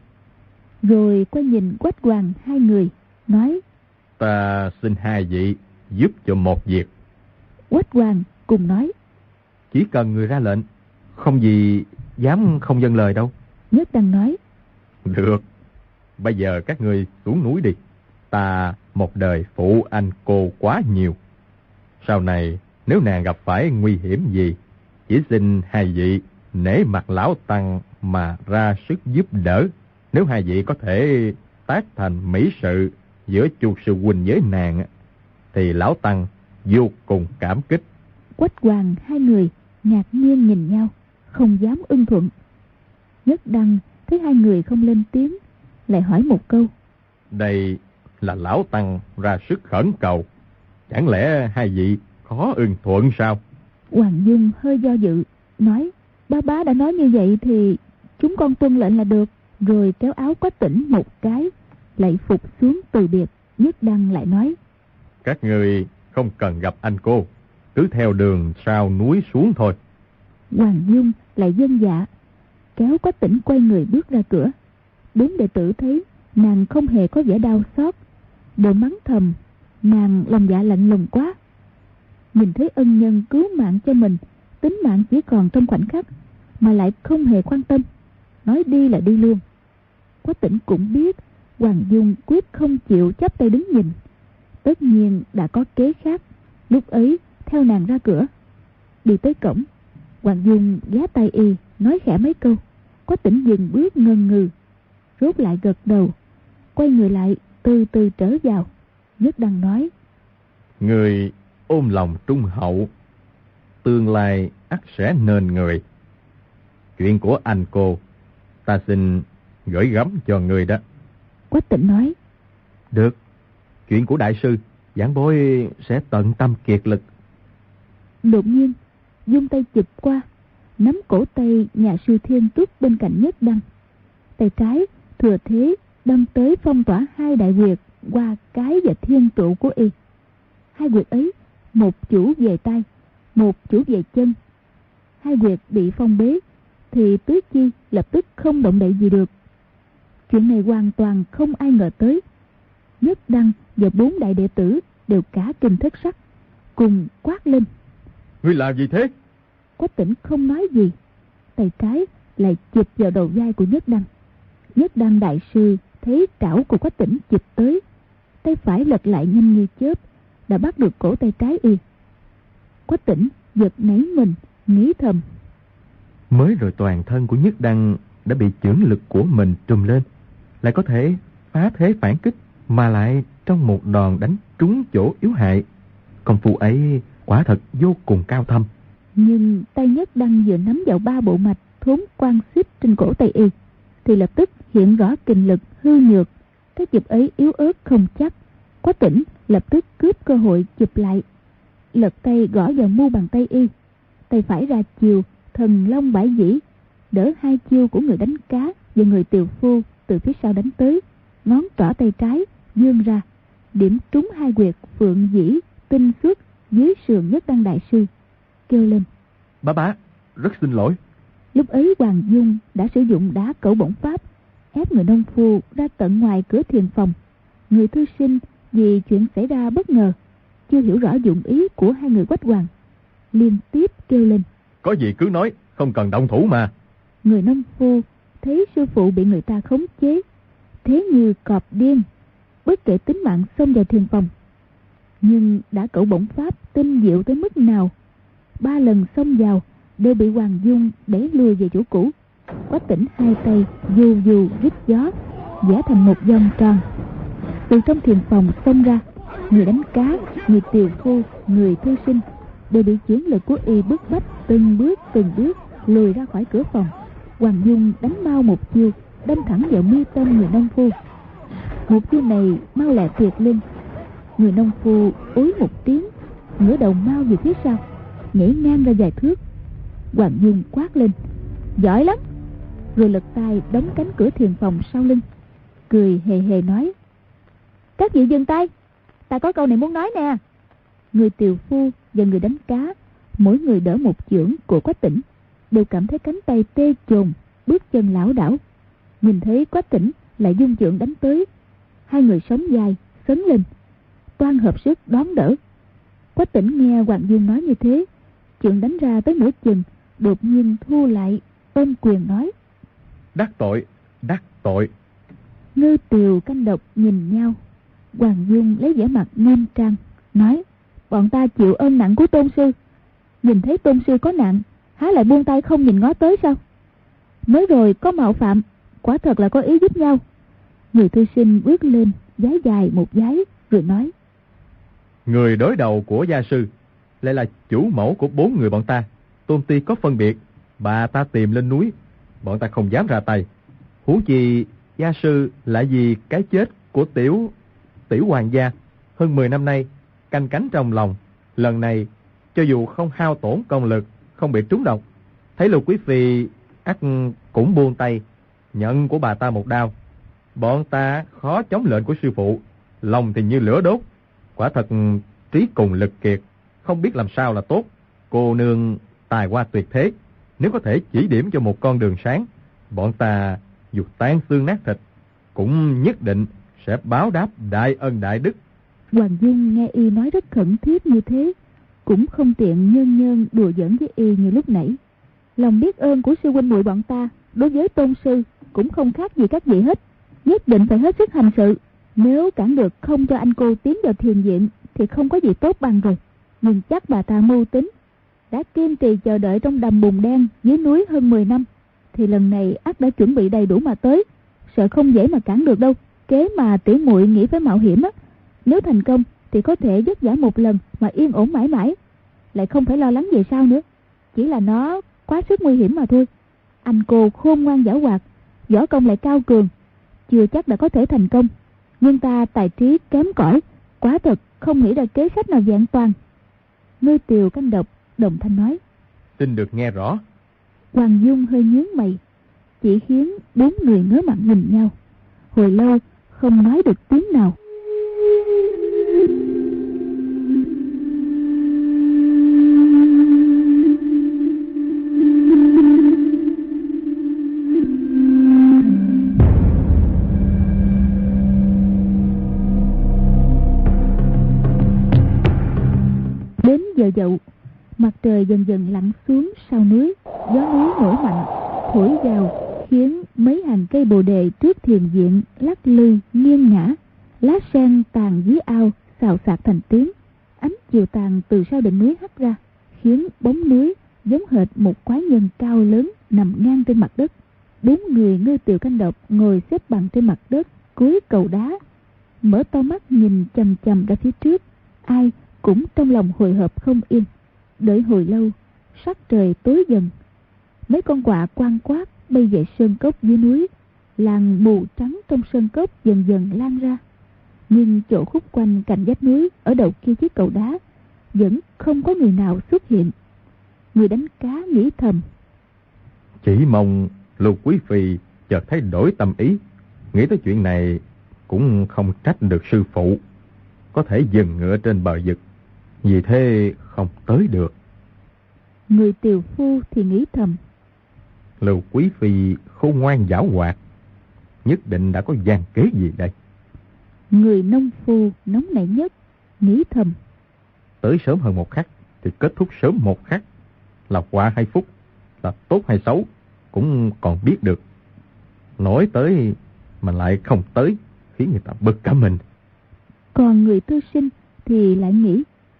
Speaker 1: Rồi quay nhìn Quách Hoàng hai người nói:
Speaker 2: Ta xin hai vị giúp cho một việc.
Speaker 1: Quách Hoàng cùng nói:
Speaker 3: Chỉ cần người ra lệnh, không gì dám không vâng lời đâu.
Speaker 1: Nhất Đăng nói:
Speaker 2: Được, bây giờ các ngươi xuống núi đi. Ta một đời phụ anh cô quá nhiều. Sau này nếu nàng gặp phải nguy hiểm gì, chỉ xin hai vị nể mặt lão tăng mà ra sức giúp đỡ. Nếu hai vị có thể tác thành mỹ sự giữa Chu sư huynh với nàng, thì lão tăng vô cùng cảm kích.
Speaker 1: Quách Hoàng hai người ngạc nhiên nhìn nhau, không dám ưng thuận. Nhất Đăng thấy hai người không lên tiếng, lại hỏi một câu:
Speaker 2: Đây là lão tăng ra sức khẩn cầu, chẳng lẽ hai vị khó ưng thuận sao?
Speaker 1: Hoàng Dung hơi do dự, nói: Bá đã nói như vậy thì chúng con tuân lệnh là được. Rồi kéo áo Quách Tĩnh một cái, lại phục xuống từ biệt. Nhất Đăng lại nói:
Speaker 2: Các người không cần gặp anh cô, cứ theo đường sau núi xuống thôi.
Speaker 1: Hoàng Dung lại vâng dạ, kéo Quách Tĩnh quay người bước ra cửa. 4 đệ tử thấy nàng không hề có vẻ đau xót, đều mắng thầm nàng lòng dạ lạnh lùng quá. Nhìn thấy ân nhân cứu mạng cho mình, tính mạng chỉ còn trong khoảnh khắc, mà lại không hề quan tâm, nói đi là đi luôn. Quách Tĩnh cũng biết Hoàng Dung quyết không chịu chắp tay đứng nhìn, tất nhiên đã có kế khác. Lúc ấy theo nàng ra cửa, đi tới cổng, Hoàng Dung ghé tay y nói khẽ mấy câu. Quách Tĩnh dừng bước ngần ngừ, rốt lại gật đầu, quay người lại từ từ trở vào. Nhất Đăng nói:
Speaker 2: Người ôm lòng trung hậu, tương lai ắt sẽ nên người. Chuyện của anh cô ta xin gửi gắm cho người đó.
Speaker 1: Quách Tĩnh nói:
Speaker 3: Được, chuyện của đại sư giảng bối sẽ tận tâm kiệt lực.
Speaker 4: Đột nhiên dung tay chụp qua, nắm cổ tay nhà sư Thiên Túc bên cạnh Nhất Đăng. Tay trái thừa thế đâm tới phong tỏa hai đại huyệt qua cái và thiên trụ của y. Hai huyệt ấy, một chủ về tay, một chủ về chân. Hai huyệt bị phong bế thì tứ chi lập tức không động đậy gì được. Chuyện này hoàn toàn không ai ngờ tới. Nhất Đăng và 4 đại đệ tử đều cả kinh thất sắc, cùng quát lên:
Speaker 2: Ngươi làm gì thế?
Speaker 4: Quách Tỉnh không nói gì, tay trái lại chụp vào đầu vai của Nhất Đăng. Nhất Đăng đại sư thấy trảo của Quách Tỉnh chụp tới, tay phải lật lại nhanh như chớp, đã bắt được cổ tay trái y. Quách Tỉnh giật nảy mình, nghĩ thầm:
Speaker 3: Mới rồi toàn thân của Nhất Đăng đã bị chưởng lực của mình trùm lên, lại có thể phá thế phản kích, mà lại trong một đòn đánh trúng chỗ yếu hại. Công phu ấy quả thật vô cùng cao thâm.
Speaker 4: Nhưng tay Nhất Đăng vừa nắm vào 3 bộ mạch thốn quan xích trên cổ tay y, thì lập tức hiện rõ kình lực hư nhược. Cái chụp ấy yếu ớt không chắc. Quách Tỉnh lập tức cướp cơ hội chụp lại, lật tay gõ vào mu bàn tay y. Tay phải ra chiều thần long bãi dĩ, đỡ hai chiêu của người đánh cá và người tiều phu từ phía sau đánh tới. Ngón trỏ tay trái vươn ra, điểm trúng hai huyệt phượng dĩ tinh xuất dưới sườn Nhất Đăng đại sư, kêu lên:
Speaker 3: Bá, rất xin lỗi.
Speaker 4: Lúc ấy Hoàng Dung đã sử dụng đá cẩu bổng pháp ép người nông phu ra tận ngoài cửa thiền phòng. Người thư sinh vì chuyện xảy ra bất ngờ, chưa hiểu rõ dụng ý của hai người Quách Hoàng, liên tiếp kêu lên:
Speaker 2: Có gì cứ nói, không cần động thủ mà.
Speaker 4: Người nông phu thấy sư phụ bị người ta khống chế, thế như cọp điên, bất kể tính mạng xông vào thiền phòng. Nhưng đã cẩu bổng pháp tinh diệu tới mức nào, 3 lần xông vào đều bị Hoàng Dung đẩy lùi về chỗ cũ. Quách Tỉnh hai tay dù dù rít gió, vẽ thành một vòng tròn. Từ trong thiền phòng xông ra, người đánh cá, người tiều phu, người thư sinh đều bị chiến lực của y bức bách từng bước lùi ra khỏi cửa phòng. Hoàng Dung đánh mau một chiêu, đâm thẳng vào mi tâm người nông phu. Một chiêu này mau lẹ tuyệt linh. Người nông phu ối một tiếng, ngửa đầu mau về phía sau, nhảy ngang ra vài thước. Hoàng Dung quát lên: Giỏi lắm! Rồi lật tay đóng cánh cửa thiền phòng sau lưng, cười hề hề nói: Các vị dừng tay, ta có câu này muốn nói nè. Người tiều phu và người đánh cá, mỗi người đỡ một chưởng của Quách Tỉnh, đều cảm thấy cánh tay tê chồn, bước chân lảo đảo. Nhìn thấy Quách Tỉnh lại dung chưởng đánh tới, hai người sống dài sấn lên, toan hợp sức đón đỡ. Quách Tỉnh nghe Hoàng Dung nói như thế, chưởng đánh ra tới mũi chừng, đột nhiên thu lại, ôm quyền nói:
Speaker 2: Đắc tội.
Speaker 4: Ngư Tiều Canh Độc nhìn nhau. Hoàng Dung lấy vẻ mặt nghiêm trang nói: Bọn ta chịu ơn nặng của tôn sư, nhìn thấy tôn sư có nạn, há lại buông tay không nhìn ngó tới sao? Mới rồi có mạo phạm, quả thật là có ý giúp nhau. Người thư sinh bước lên, vái dài một vái rồi nói:
Speaker 2: Người đối đầu của gia sư lại là chủ mẫu của 4 người bọn ta. Tôn ti có phân biệt, bà ta tìm lên núi, bọn ta không dám ra tay. Huống chi gia sư lại vì cái chết của tiểu hoàng gia hơn 10 năm nay canh cánh trong lòng. Lần này cho dù không hao tổn công lực, không bị trúng độc, thấy Lục quý phi ắt cũng buông tay nhận của bà ta một đao. Bọn ta khó chống lệnh của sư phụ, lòng thì như lửa đốt, quả thật trí cùng lực kiệt, không biết làm sao là tốt. Cô nương tài hoa tuyệt thế, nếu có thể chỉ điểm cho một con đường sáng, bọn ta dù tan xương nát thịt cũng nhất định sẽ báo đáp đại ân đại đức.
Speaker 4: Hoàng Dung nghe y nói rất khẩn thiết như thế, cũng không tiện nhơn đùa giỡn với y như lúc nãy. Lòng biết ơn của sư huynh muội bọn ta đối với tôn sư cũng không khác gì các vị hết, nhất định phải hết sức hành sự. Nếu cản được không cho anh cô tiến vào thiền viện thì không có gì tốt bằng rồi. Nhưng chắc bà ta mưu tính, đã kiên trì chờ đợi trong đầm bùn đen dưới núi hơn 10 năm, thì lần này ắt đã chuẩn bị đầy đủ mà tới, sợ không dễ mà cản được đâu. Kế mà tiểu muội nghĩ phải mạo hiểm á, nếu thành công thì có thể vất vả một lần mà yên ổn mãi mãi, lại không phải lo lắng về sau nữa. Chỉ là nó quá sức nguy hiểm mà thôi. Anh cô khôn ngoan giảo hoạt, võ công lại cao cường, chưa chắc đã có thể thành công. Nhưng ta tài trí kém cỏi, quả thật không nghĩ ra kế sách nào vẹn toàn. Ngư Tiều Canh Độc đồng thanh nói:
Speaker 2: Xin được nghe rõ.
Speaker 4: Hoàng Dung hơi nhướng mày, chỉ khiến 4 người ngớ mặt nhìn nhau. Hồi lâu không nói được tiếng nào. Đến giờ dậu, mặt trời dần dần lặn xuống sau núi. Gió núi nổi mạnh, thổi vào khiến mấy hàng cây bồ đề trước thiền viện lắc lư nghiêng ngã. Lá sen tàn dưới ao xào xạc thành tiếng. Ánh chiều tàn từ sau đỉnh núi hắt ra, khiến bóng núi giống hệt một quái nhân cao lớn nằm ngang trên mặt đất. 4 người ngư tiều canh độc ngồi xếp bằng trên mặt đất cuối cầu đá, mở to mắt nhìn chằm chằm ra phía trước. Ai cũng trong lòng hồi hộp không yên. Đợi hồi lâu, sắc trời tối dần. Mấy con quạ quang quát bay về sơn cốc dưới núi. Làn mù trắng trong sơn cốc dần dần lan ra. Nhưng chỗ khúc quanh cạnh vách núi ở đầu kia chiếc cầu đá vẫn không có người nào xuất hiện. Người đánh cá nghĩ thầm:
Speaker 2: Chỉ mong Lưu Quý Phi chợt thấy đổi tâm ý, nghĩ tới chuyện này cũng không trách được sư phụ, có thể dừng ngựa trên bờ vực, vì thế không tới được.
Speaker 4: Người tiều phu thì nghĩ thầm:
Speaker 2: Lưu Quý Phi khôn ngoan giảo hoạt, nhất định đã có gian kế gì đây.
Speaker 4: Người nông phu nóng nảy nhất nghĩ thầm:
Speaker 2: Tới sớm hơn một khắc thì kết thúc sớm một khắc, là quả hay phúc, là tốt hay xấu cũng còn biết được. Nói tới mà lại không tới, khiến người ta bực cả mình.
Speaker 4: Còn người thư sinh thì lại nghĩ: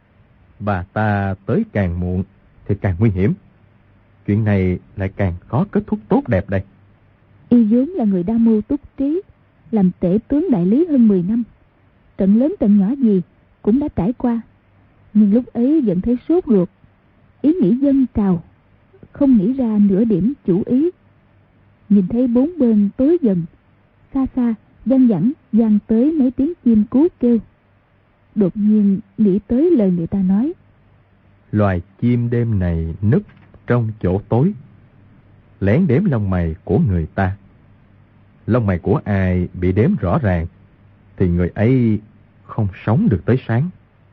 Speaker 2: Bà ta tới càng muộn thì càng nguy hiểm, chuyện này lại càng khó kết thúc tốt đẹp đây.
Speaker 4: Y vốn là người đa mưu túc trí, làm tể tướng đại lý hơn 10 năm, trận lớn trận nhỏ gì cũng đã trải qua. Nhưng lúc ấy vẫn thấy sốt ruột, ý nghĩ dâng trào, không nghĩ ra nửa điểm chủ ý. Nhìn thấy 4 bên tối dần, xa xa văng vẳng vang tới mấy tiếng chim cú kêu. Đột nhiên nghĩ tới lời người ta nói:
Speaker 2: Loài chim đêm này núp trong chỗ tối, lén đếm lông mày của người ta. Lông mày của ai bị đếm rõ ràng thì người ấy không sống được tới sáng.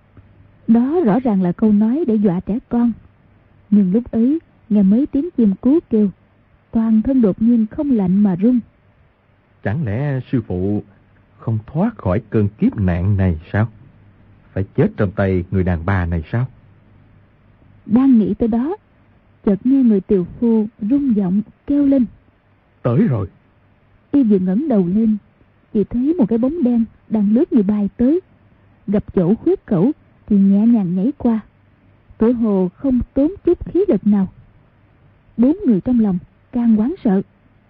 Speaker 4: Đó rõ ràng là câu nói để dọa trẻ con. Nhưng lúc ấy nghe mấy tiếng chim cú kêu, toàn thân đột nhiên không lạnh mà run.
Speaker 2: Chẳng lẽ sư phụ không thoát khỏi cơn kiếp nạn này sao? Phải chết trong tay người đàn bà này sao?
Speaker 4: Đang nghĩ tới đó, chợt nghe người tiều phu rung giọng kêu lên:
Speaker 2: Tới rồi.
Speaker 4: Y vừa ngẩng đầu lên, chỉ thấy một cái bóng đen đang lướt như bay tới, gặp chỗ khuyết khẩu thì nhẹ nhàng nhảy qua, tựa hồ không tốn chút khí lực nào. 4 người trong lòng càng hoảng sợ.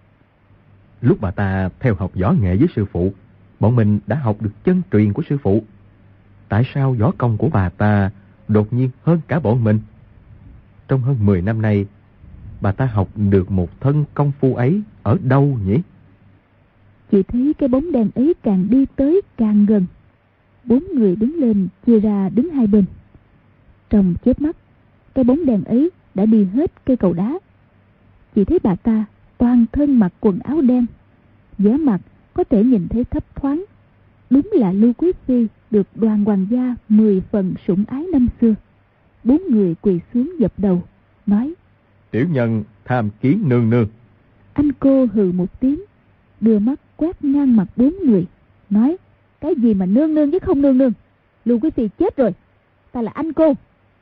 Speaker 2: Lúc bà ta theo học võ nghệ với sư phụ, bọn mình đã học được chân truyền của sư phụ. Tại sao võ công của bà ta đột nhiên hơn cả bọn mình? Trong hơn 10 năm nay, bà ta học được một thân công phu ấy ở đâu nhỉ?
Speaker 4: Chỉ thấy cái bóng đèn ấy càng đi tới càng gần. 4 người đứng lên chia ra đứng hai bên. Trong chớp mắt, cái bóng đèn ấy đã đi hết cây cầu đá. Chỉ thấy bà ta toàn thân mặc quần áo đen, vẻ mặt có thể nhìn thấy thấp thoáng. Đúng là Lưu Quý Phi được Đoàn hoàng gia 10 phần sủng ái năm xưa. 4 người quỳ xuống dập đầu, nói:
Speaker 2: Tiểu nhân tham kiến nương nương.
Speaker 4: Anh cô hừ một tiếng, đưa mắt quét ngang mặt 4 người, nói: Cái gì mà nương nương với không nương nương? Lưu Quý Phi chết rồi, ta là anh cô.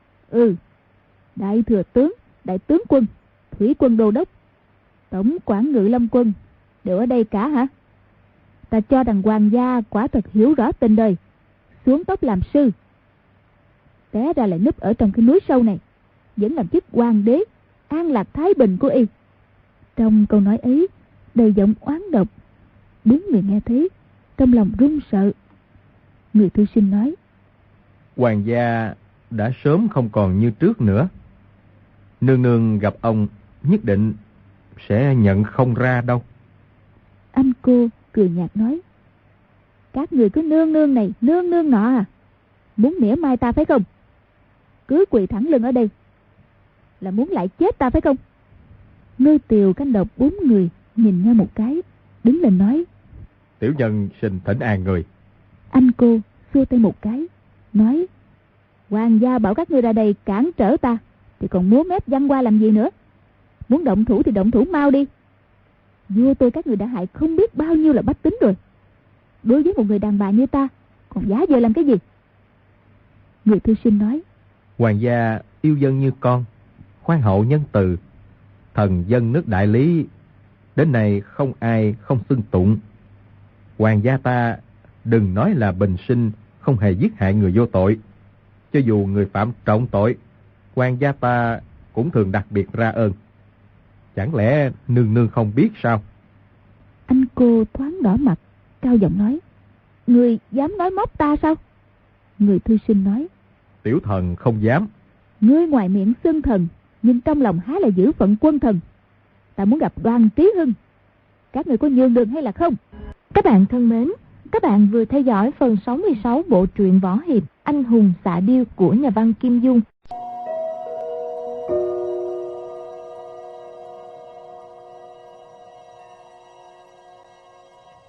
Speaker 4: Đại thừa tướng, đại tướng quân, thủy quân đô đốc, tổng quản ngự lâm quân đều ở đây cả hả? Ta cho rằng hoàng gia quả thật hiểu rõ tình đời, xuống tóc làm sư, té ra lại núp ở trong cái núi sâu này, vẫn làm chức hoàng đế an lạc thái bình của y. Trong câu nói ấy đầy giọng oán độc. 4 người nghe thấy trong lòng run sợ. Người thư sinh nói:
Speaker 2: Hoàng gia đã sớm không còn như trước nữa. Nương nương gặp ông nhất định sẽ nhận không ra đâu.
Speaker 4: Anh cô cười nhạt nói: Các người cứ nương nương này nương nương nọ à, muốn mỉa mai ta phải không? Cứ quỳ thẳng lưng ở đây, là muốn lại chết ta phải không? Ngư Tiều, Canh Độc 4 người nhìn nhau một cái, đứng lên nói:
Speaker 2: Tiểu nhân xin thỉnh an người.
Speaker 4: Anh cô xua tay một cái, nói: Hoàng gia bảo các ngươi ra đây cản trở ta, thì còn múa mép văn qua làm gì nữa? Muốn động thủ thì động thủ mau đi. Vua tôi các người đã hại không biết bao nhiêu là bách tính rồi, đối với một người đàn bà như ta còn giả vờ làm cái gì? Người thư sinh nói:
Speaker 3: Hoàng gia yêu dân như con, khoan hậu nhân từ, thần dân nước Đại Lý, đến nay không ai không xưng tụng. Hoàng gia ta đừng nói là bình sinh không hề giết hại người vô tội, cho dù người phạm trọng tội, hoàng gia ta cũng thường đặc biệt ra ơn. Chẳng lẽ nương nương không biết sao?
Speaker 4: Anh cô thoáng đỏ mặt, cao giọng nói: Người dám nói móc ta sao? Người thư sinh nói:
Speaker 2: Tiểu thần không dám.
Speaker 4: Ngươi ngoài miệng xưng thần, nhưng trong lòng há là giữ phận quân thần. Ta muốn gặp Đoàn Trí Hưng, các người có nhường đường hay là không?
Speaker 1: Các bạn thân mến, các bạn vừa theo dõi phần 66 bộ truyện võ hiệp Anh hùng xạ điêu của nhà văn Kim Dung.